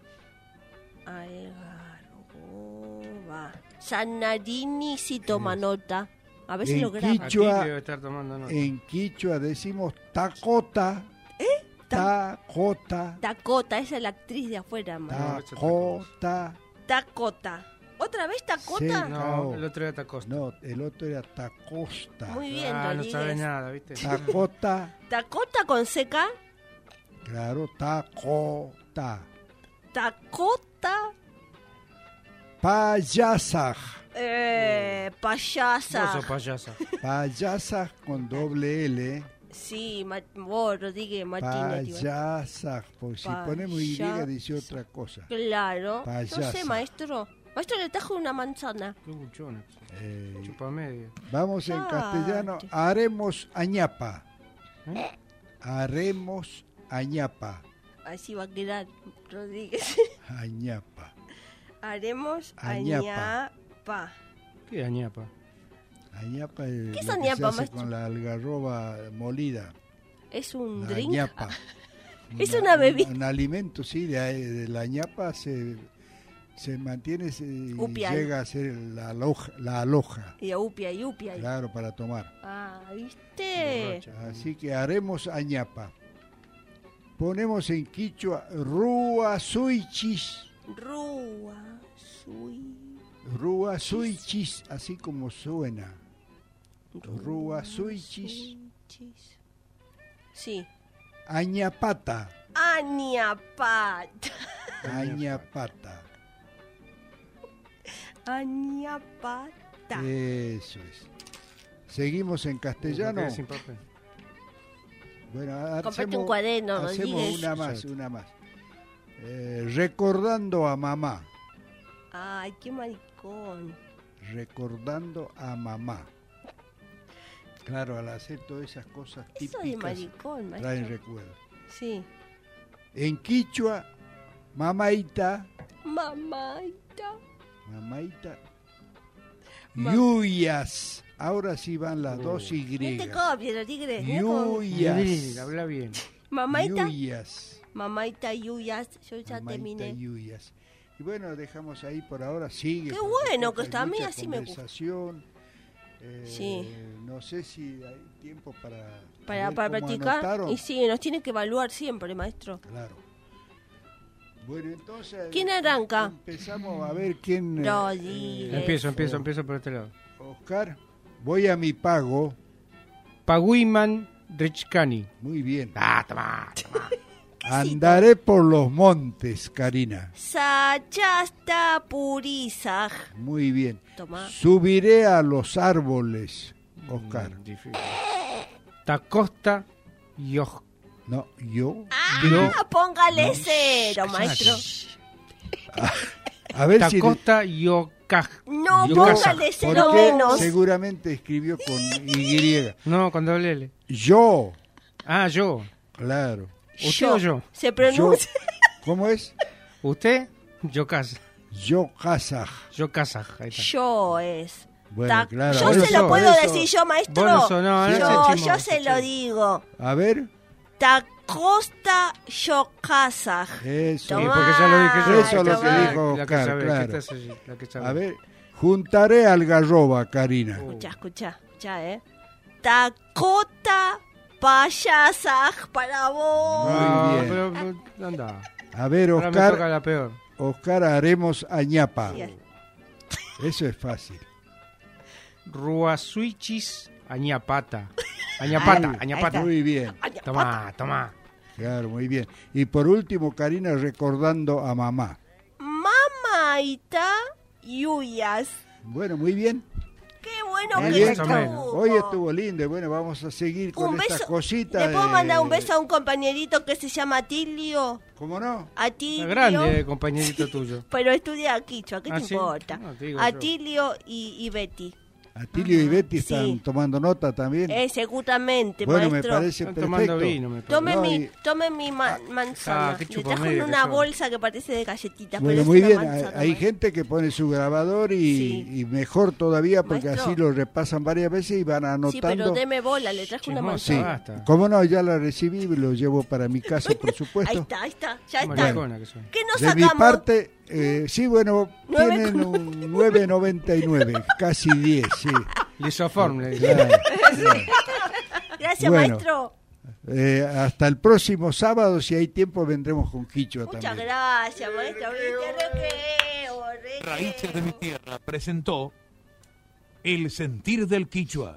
algarroba. Sanarini si toma nota. A ver si lo graba.
En quichua decimos tacota. Tacota.
Dakota, esa es la actriz de afuera, maestro.
Tacota.
Dakota. ¿Otra vez Dakota?
No, el otro era Tacosta.
No, el otro era tacosta.
Muy bien,
no
Rodríguez.
sabe nada, ¿viste?
Tacota.
Dakota con CK.
Claro, tacota.
Dakota.
Payasaj.
Payasa.
Vos sos payasa.
Payasaj con doble L.
Sí, vos, Rodríguez Martínez.
Payasaj. Porque si ponemos Y dice otra cosa.
Claro.
Payasa.
No sé, maestro. Maestro, le trajo una manzana.
Qué buchona. Chupa media.
Vamos en castellano. Haremos añapa. Haremos añapa.
Así va a quedar, Rodríguez.
Añapa.
Haremos
Añapa.
añapa.
¿Qué añapa?
Añapa es
¿Qué es
lo que
añapa,
se hace
maestro?
con la algarroba molida.
¿Es un
La
drink?
añapa.
Es una bebida.
Un alimento, sí, de la ñapa se mantiene y
Upial.
llega a ser la aloja.
Y upia.
Claro, para tomar.
Ah, ¿viste?
Así que haremos añapa. Ponemos en quichua rúa suichis. Rúa suichis, así como suena. Rúa suichis.
Sí.
Añapata.
Añapata.
Añapata.
Añapata.
Eso es. Seguimos en castellano.
Sin papel.
Bueno,
Comprate un cuaderno,
hacemos
Rodríguez.
una más. Recordando a mamá.
Ay, qué maricón.
Recordando a mamá. Claro, al hacer todas esas cosas
Eso de
típicas
maricón, maestro.
traen recuerdos.
Sí.
En quichua, mamaita,
Mamaita.
yuyas. Ahora sí van las dos Y.
No te copies, Rodríguez.
Yuyas.
Habla bien.
Mamaita.
Yuyas.
Mamaita Yuyas. Yo ya
Mamaita
terminé.
yuyas. Y bueno, dejamos ahí por ahora. Sigue.
Qué
por
bueno
supuesto,
que está. A
hay
mí
mucha
así me gusta.
conversación.
Sí.
No sé si hay tiempo para
Para
ver cómo
practicar.
anotaron.
Y sí, nos tiene que evaluar siempre, maestro.
Claro. Bueno, entonces.
¿Quién arranca?
Empezamos a ver quién.
Empiezo por este lado.
Oscar, voy a mi pago.
Paguiman Rechkani.
Muy bien.
Toma.
Andaré por los montes, Karina.
Sachasta Purizaj.
Muy bien.
Toma.
Subiré a los árboles, Oscar.
Difícil. Tacosta Yoh.
No, yo.
Póngale cero, maestro.
A ver
Tacosta Yokaj.
No,
si.
póngale cero
porque
menos.
seguramente escribió con Y.
No, con doble L.
Yo.
Ah, yo.
Claro.
¿Usted o yo?
Se pronuncia.
¿Cómo es?
¿Usted? Yo Kazaj.
Yo Kazaj.
Yo Kazaj. Ahí está.
Yo es.
Bueno, claro.
Yo se lo puedo decir yo, maestro. Yo se lo digo.
A ver.
Tacosta yo Kazaj.
Eso.
Sí, porque ya lo dije yo.
Eso es lo que dijo
La que
Oscar,
sabe,
claro.
que estás allí, la que sabe.
A ver. Juntaré algarroba, Karina.
Escucha, Tacota payasaj para vos.
Muy bien.
Pero anda.
A ver,
Ahora me toca la
Oscar.
peor.
Oscar, haremos añapa.
Sí.
Eso es fácil.
Ruasuichis Añapata. Añapata.
Muy bien.
Tomá.
Claro, muy bien. Y por último, Karina, recordando a mamá.
Mamaita Yuyas.
Bueno, muy bien.
Qué bueno
muy
que
bien.
estuvo.
Hoy estuvo lindo. Bueno, vamos a seguir con estas cositas.
¿Le puedo mandar un beso a un compañerito que se llama Atilio?
¿Cómo no?
Atilio.
Está grande, compañerito tuyo.
Pero estudia Quichua, ¿qué te
¿sí?
importa?
No,
Atilio y Betty.
Atilio y Betty están tomando nota también.
Seguramente,
bueno,
maestro.
me parece
están
perfecto.
tomando vino, me
parece. Tome mi manzana. Le trajo en una bolsa que parece de galletitas.
Bueno,
pero
muy
es
bien.
una manzana,
hay gente que pone su grabador y mejor todavía porque
maestro,
así lo repasan varias veces y van anotando.
Sí, pero deme bola, le traje una manzana.
Sí, cómo no, ya la recibí y lo llevo para mi casa, por supuesto.
Ahí está, ya está.
Bueno,
¿Qué nos
de
sacamos?
mi parte, sí, bueno, tienen un 9.99, casi 10, sí.
Lisoforme.
Gracias,
bueno,
maestro.
Hasta el próximo sábado, si hay tiempo, vendremos con Quichua también.
Muchas gracias, maestro.
Raíces de mi tierra presentó El sentir del Quichua.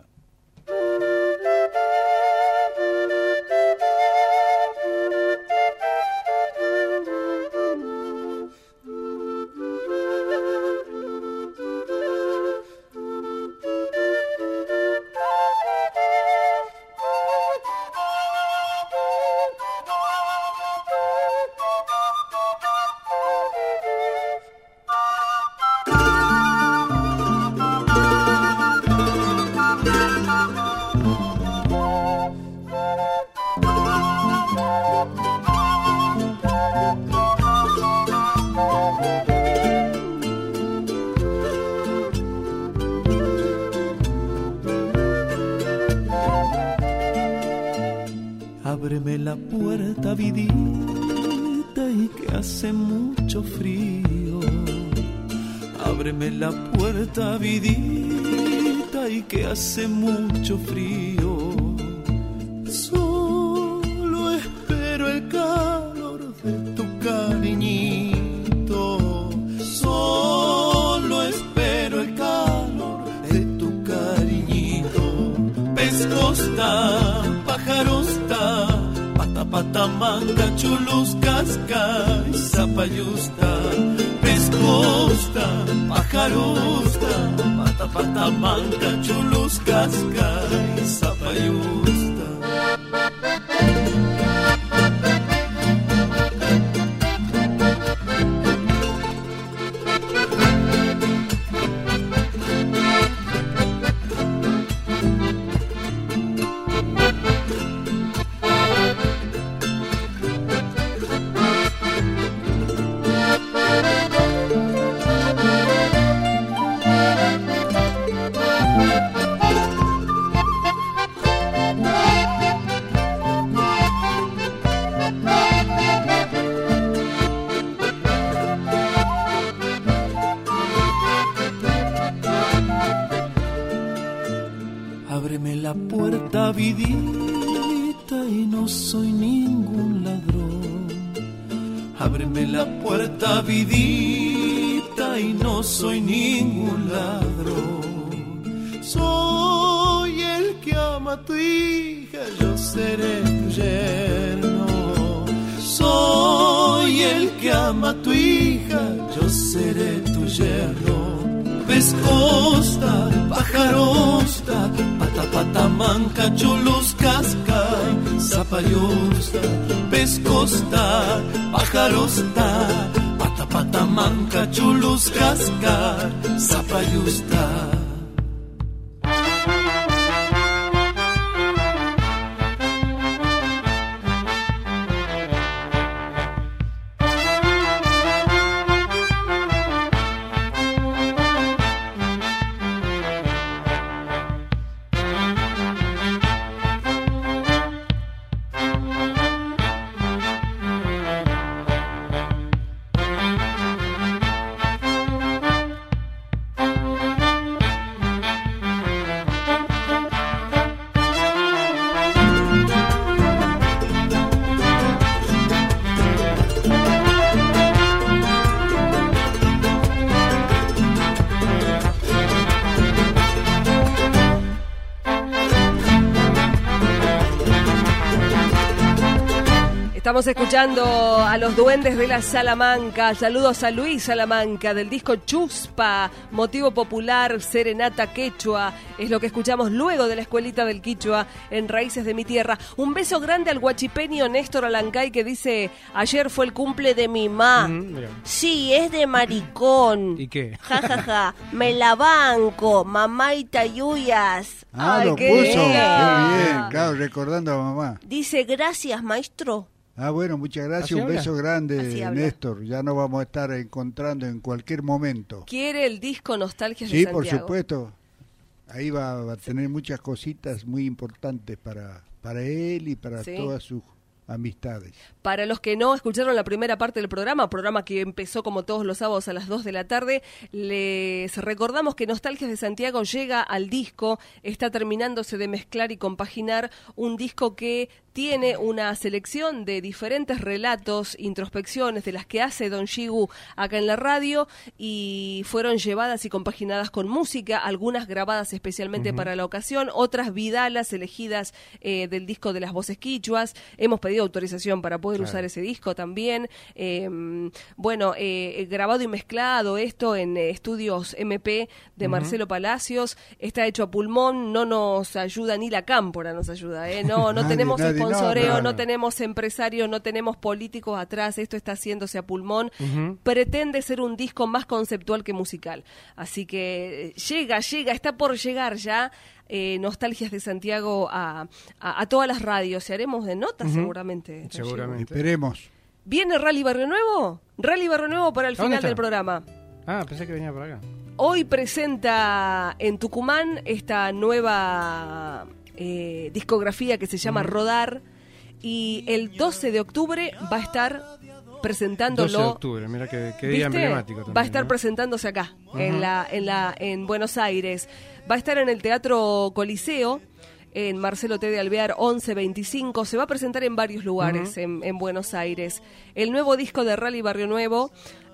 Ábreme la puerta, vidita, y que hace mucho frío. Ábreme la puerta, vidita, y que hace mucho frío. Solo espero el calor de tu cariñito. Solo espero el calor de tu cariñito. Pescosta, pájarosta, patamanca, chuluscasca y zapayusta. Pescosta, pájarosta, patamanca, chuluscasca y zapayusta. Ábreme la puerta, vidita, y no soy ningún ladrón. Ábreme la puerta, vidita, y no soy ningún ladrón. Soy el que ama a tu hija, yo seré tu yerno. Soy el que ama a tu hija, yo seré tu yerno. Pescosta, pájarosta, patamanca, chuluscasca, zapayusta. Pescosta, pájarosta, patamanca, chuluscasca, zapayusta.
Estamos escuchando a los Duendes de la Salamanca. Saludos a Luis Salamanca del disco Chuspa, motivo popular, serenata quechua. Es lo que escuchamos luego de la escuelita del Quichua en Raíces de mi Tierra. Un beso grande al guachipeño Néstor Alancay que dice: ayer fue el cumple de mi ma. Sí, es de maricón.
¿Y qué?
Ja, ja, ja. Me la banco, mamá y tayuyas.
Ay, lo
qué
puso.
bien.
Qué bien, claro, recordando a mamá.
Dice: gracias, maestro.
Bueno, muchas gracias. Un beso grande, Néstor. Ya nos vamos a estar encontrando en cualquier momento.
¿Quiere el disco Nostalgias de
Sí,
Santiago?
por supuesto. Ahí va a tener muchas cositas muy importantes para él y para todas sus amistades.
Para los que no escucharon la primera parte del programa que empezó como todos los sábados a las 2 de la tarde, les recordamos que Nostalgias de Santiago llega al disco, está terminándose de mezclar y compaginar un disco que tiene una selección de diferentes relatos, introspecciones de las que hace Don Shigu acá en la radio y fueron llevadas y compaginadas con música, algunas grabadas especialmente para la ocasión, otras vidalas elegidas del disco de las voces quichuas. Hemos pedido autorización para poder usar ese disco también. Grabado y mezclado esto en estudios MP de Marcelo Palacios. Está hecho a pulmón, no nos ayuda ni la Cámpora, nos ayuda. No tenemos sponsoreo, no tenemos empresarios, no tenemos políticos atrás. Esto está haciéndose a pulmón. Pretende ser un disco más conceptual que musical. Así que llega, está por llegar ya. Nostalgias de Santiago a todas las radios. Y haremos de notas seguramente.
Esperemos.
¿Viene Rally Barrio Nuevo? Rally Barrio Nuevo para el final del programa.
Pensé que venía por acá.
Hoy presenta en Tucumán esta nueva discografía que se llama Rodar, y el 12 de octubre va a estar presentándolo.
12 de octubre, mira qué día emblemático también,
va a estar presentándose acá, en Buenos Aires. Va a estar en el Teatro Coliseo, en Marcelo T. de Alvear 1125. Se va a presentar en varios lugares en Buenos Aires. El nuevo disco de Rally Barrio Nuevo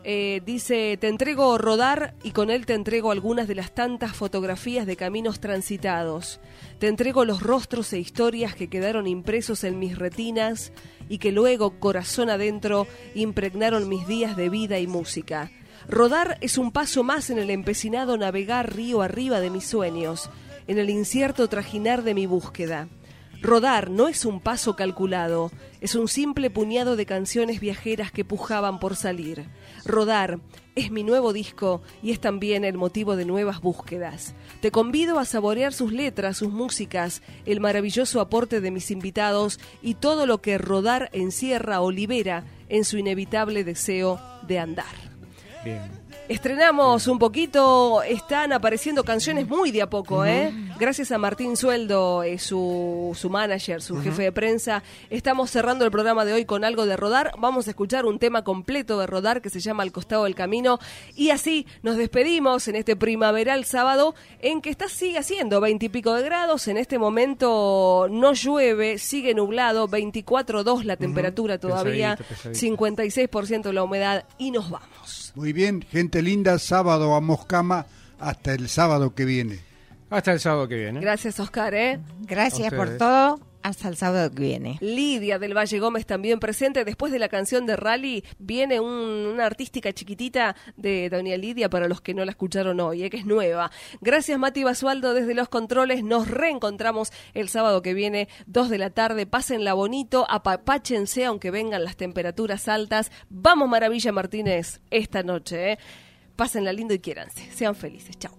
dice: te entrego Rodar, y con él te entrego algunas de las tantas fotografías de caminos transitados. Te entrego los rostros e historias que quedaron impresos en mis retinas y que luego, corazón adentro, impregnaron mis días de vida y música. Rodar es un paso más en el empecinado navegar río arriba de mis sueños, en el incierto trajinar de mi búsqueda. Rodar no es un paso calculado, es un simple puñado de canciones viajeras que pujaban por salir. Rodar es mi nuevo disco y es también el motivo de nuevas búsquedas. Te convido a saborear sus letras, sus músicas, el maravilloso aporte de mis invitados y todo lo que Rodar encierra o libera en su inevitable deseo de andar.
Bien.
Estrenamos un poquito, están apareciendo canciones muy de a poco, Gracias a Martín Sueldo, su manager, su jefe de prensa. Estamos cerrando el programa de hoy con algo de Rodar. Vamos a escuchar un tema completo de Rodar que se llama Al costado del camino. Y así nos despedimos en este primaveral sábado en que sigue haciendo 20 y pico de grados. En este momento no llueve, sigue nublado, 24.2 la temperatura todavía, pesadito. 56% la humedad y nos vamos.
Muy bien, gente linda, sábado vamos cama hasta el sábado que viene.
Hasta el sábado que viene.
Gracias, Oscar.
Gracias por todo. Hasta el sábado que viene.
Lidia del Valle Gómez también presente. Después de la canción de Rally viene una artística chiquitita de doña Lidia para los que no la escucharon hoy, que es nueva. Gracias, Mati Basualdo desde los controles. Nos reencontramos el sábado que viene, 2 de la tarde. Pásenla bonito, apapáchense aunque vengan las temperaturas altas. Vamos, Maravilla Martínez, esta noche. Pásenla lindo y quiéranse. Sean felices. Chao.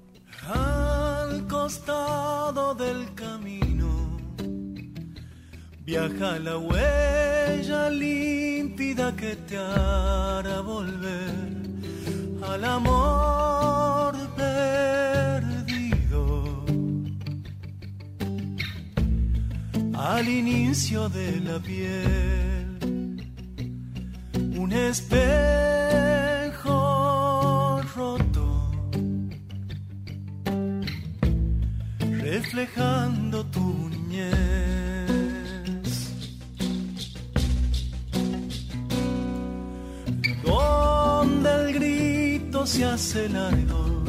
Al costado del camino viaja la huella límpida que te hará volver al amor perdido, al inicio de la piel, un espejo roto, reflejando tu niñez. Donde el grito se hace largo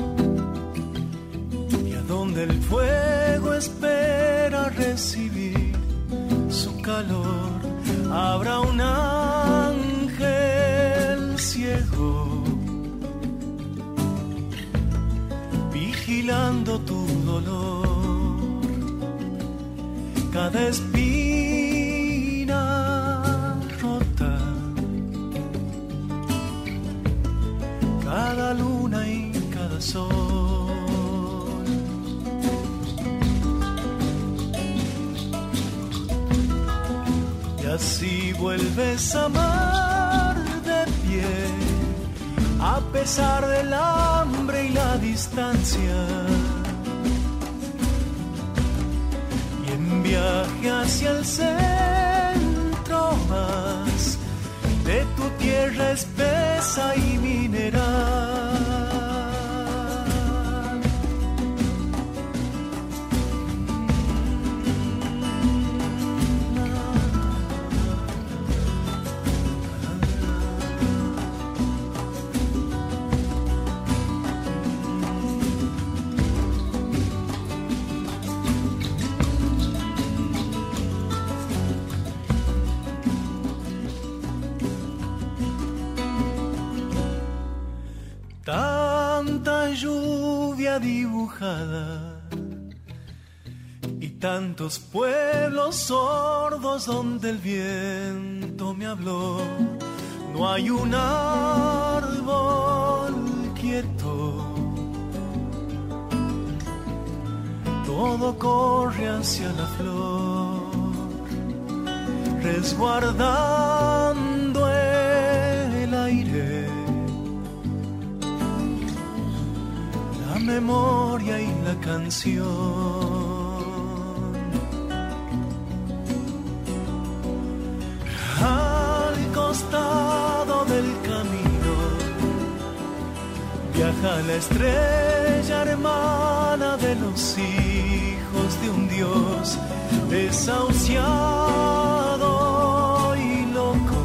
y a donde el fuego espera recibir su calor, habrá un ángel ciego vigilando tu dolor, cada espina rota, cada luna y cada sol. Y así vuelves a amar de pie, a pesar del hambre y la distancia. Y en viaje hacia el centro más de tu tierra espesa y mineral. Tanta lluvia dibujada y tantos pueblos sordos donde el viento me habló. No hay un árbol quieto, todo corre hacia la flor, resguardando el aire, la memoria y la canción. Al costado del camino viaja la estrella hermana de los hijos de un Dios desahuciado y loco,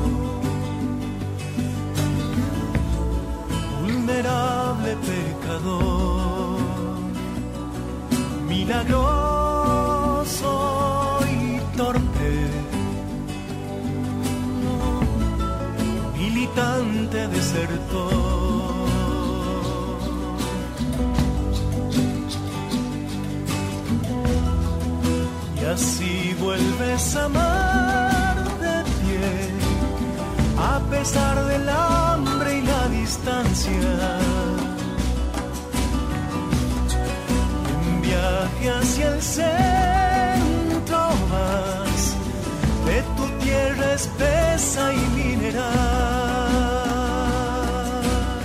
vulnerable pecador, milagroso y torpe, militante desertor. Y así vuelves a amar de pie, a pesar del hambre y la distancia. En viaje hacia el centro vas de tu tierra espesa y mineral.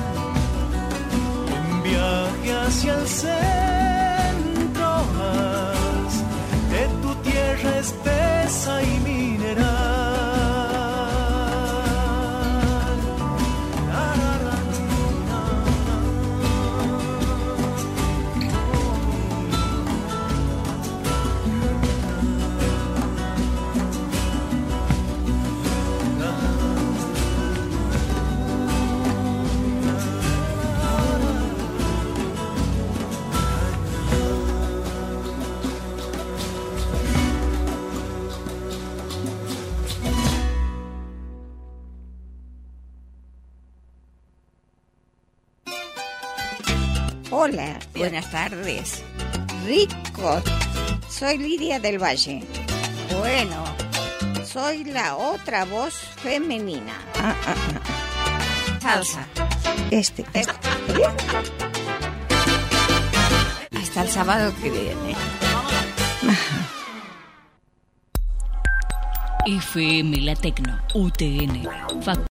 En viaje hacia el centro vas de tu tierra espesa y mineral.
Hola, buenas tardes. Rico, soy Lidia del Valle. Bueno, soy la otra voz femenina. Salsa. Hasta el sábado que viene.
FM La Tecno, UTN.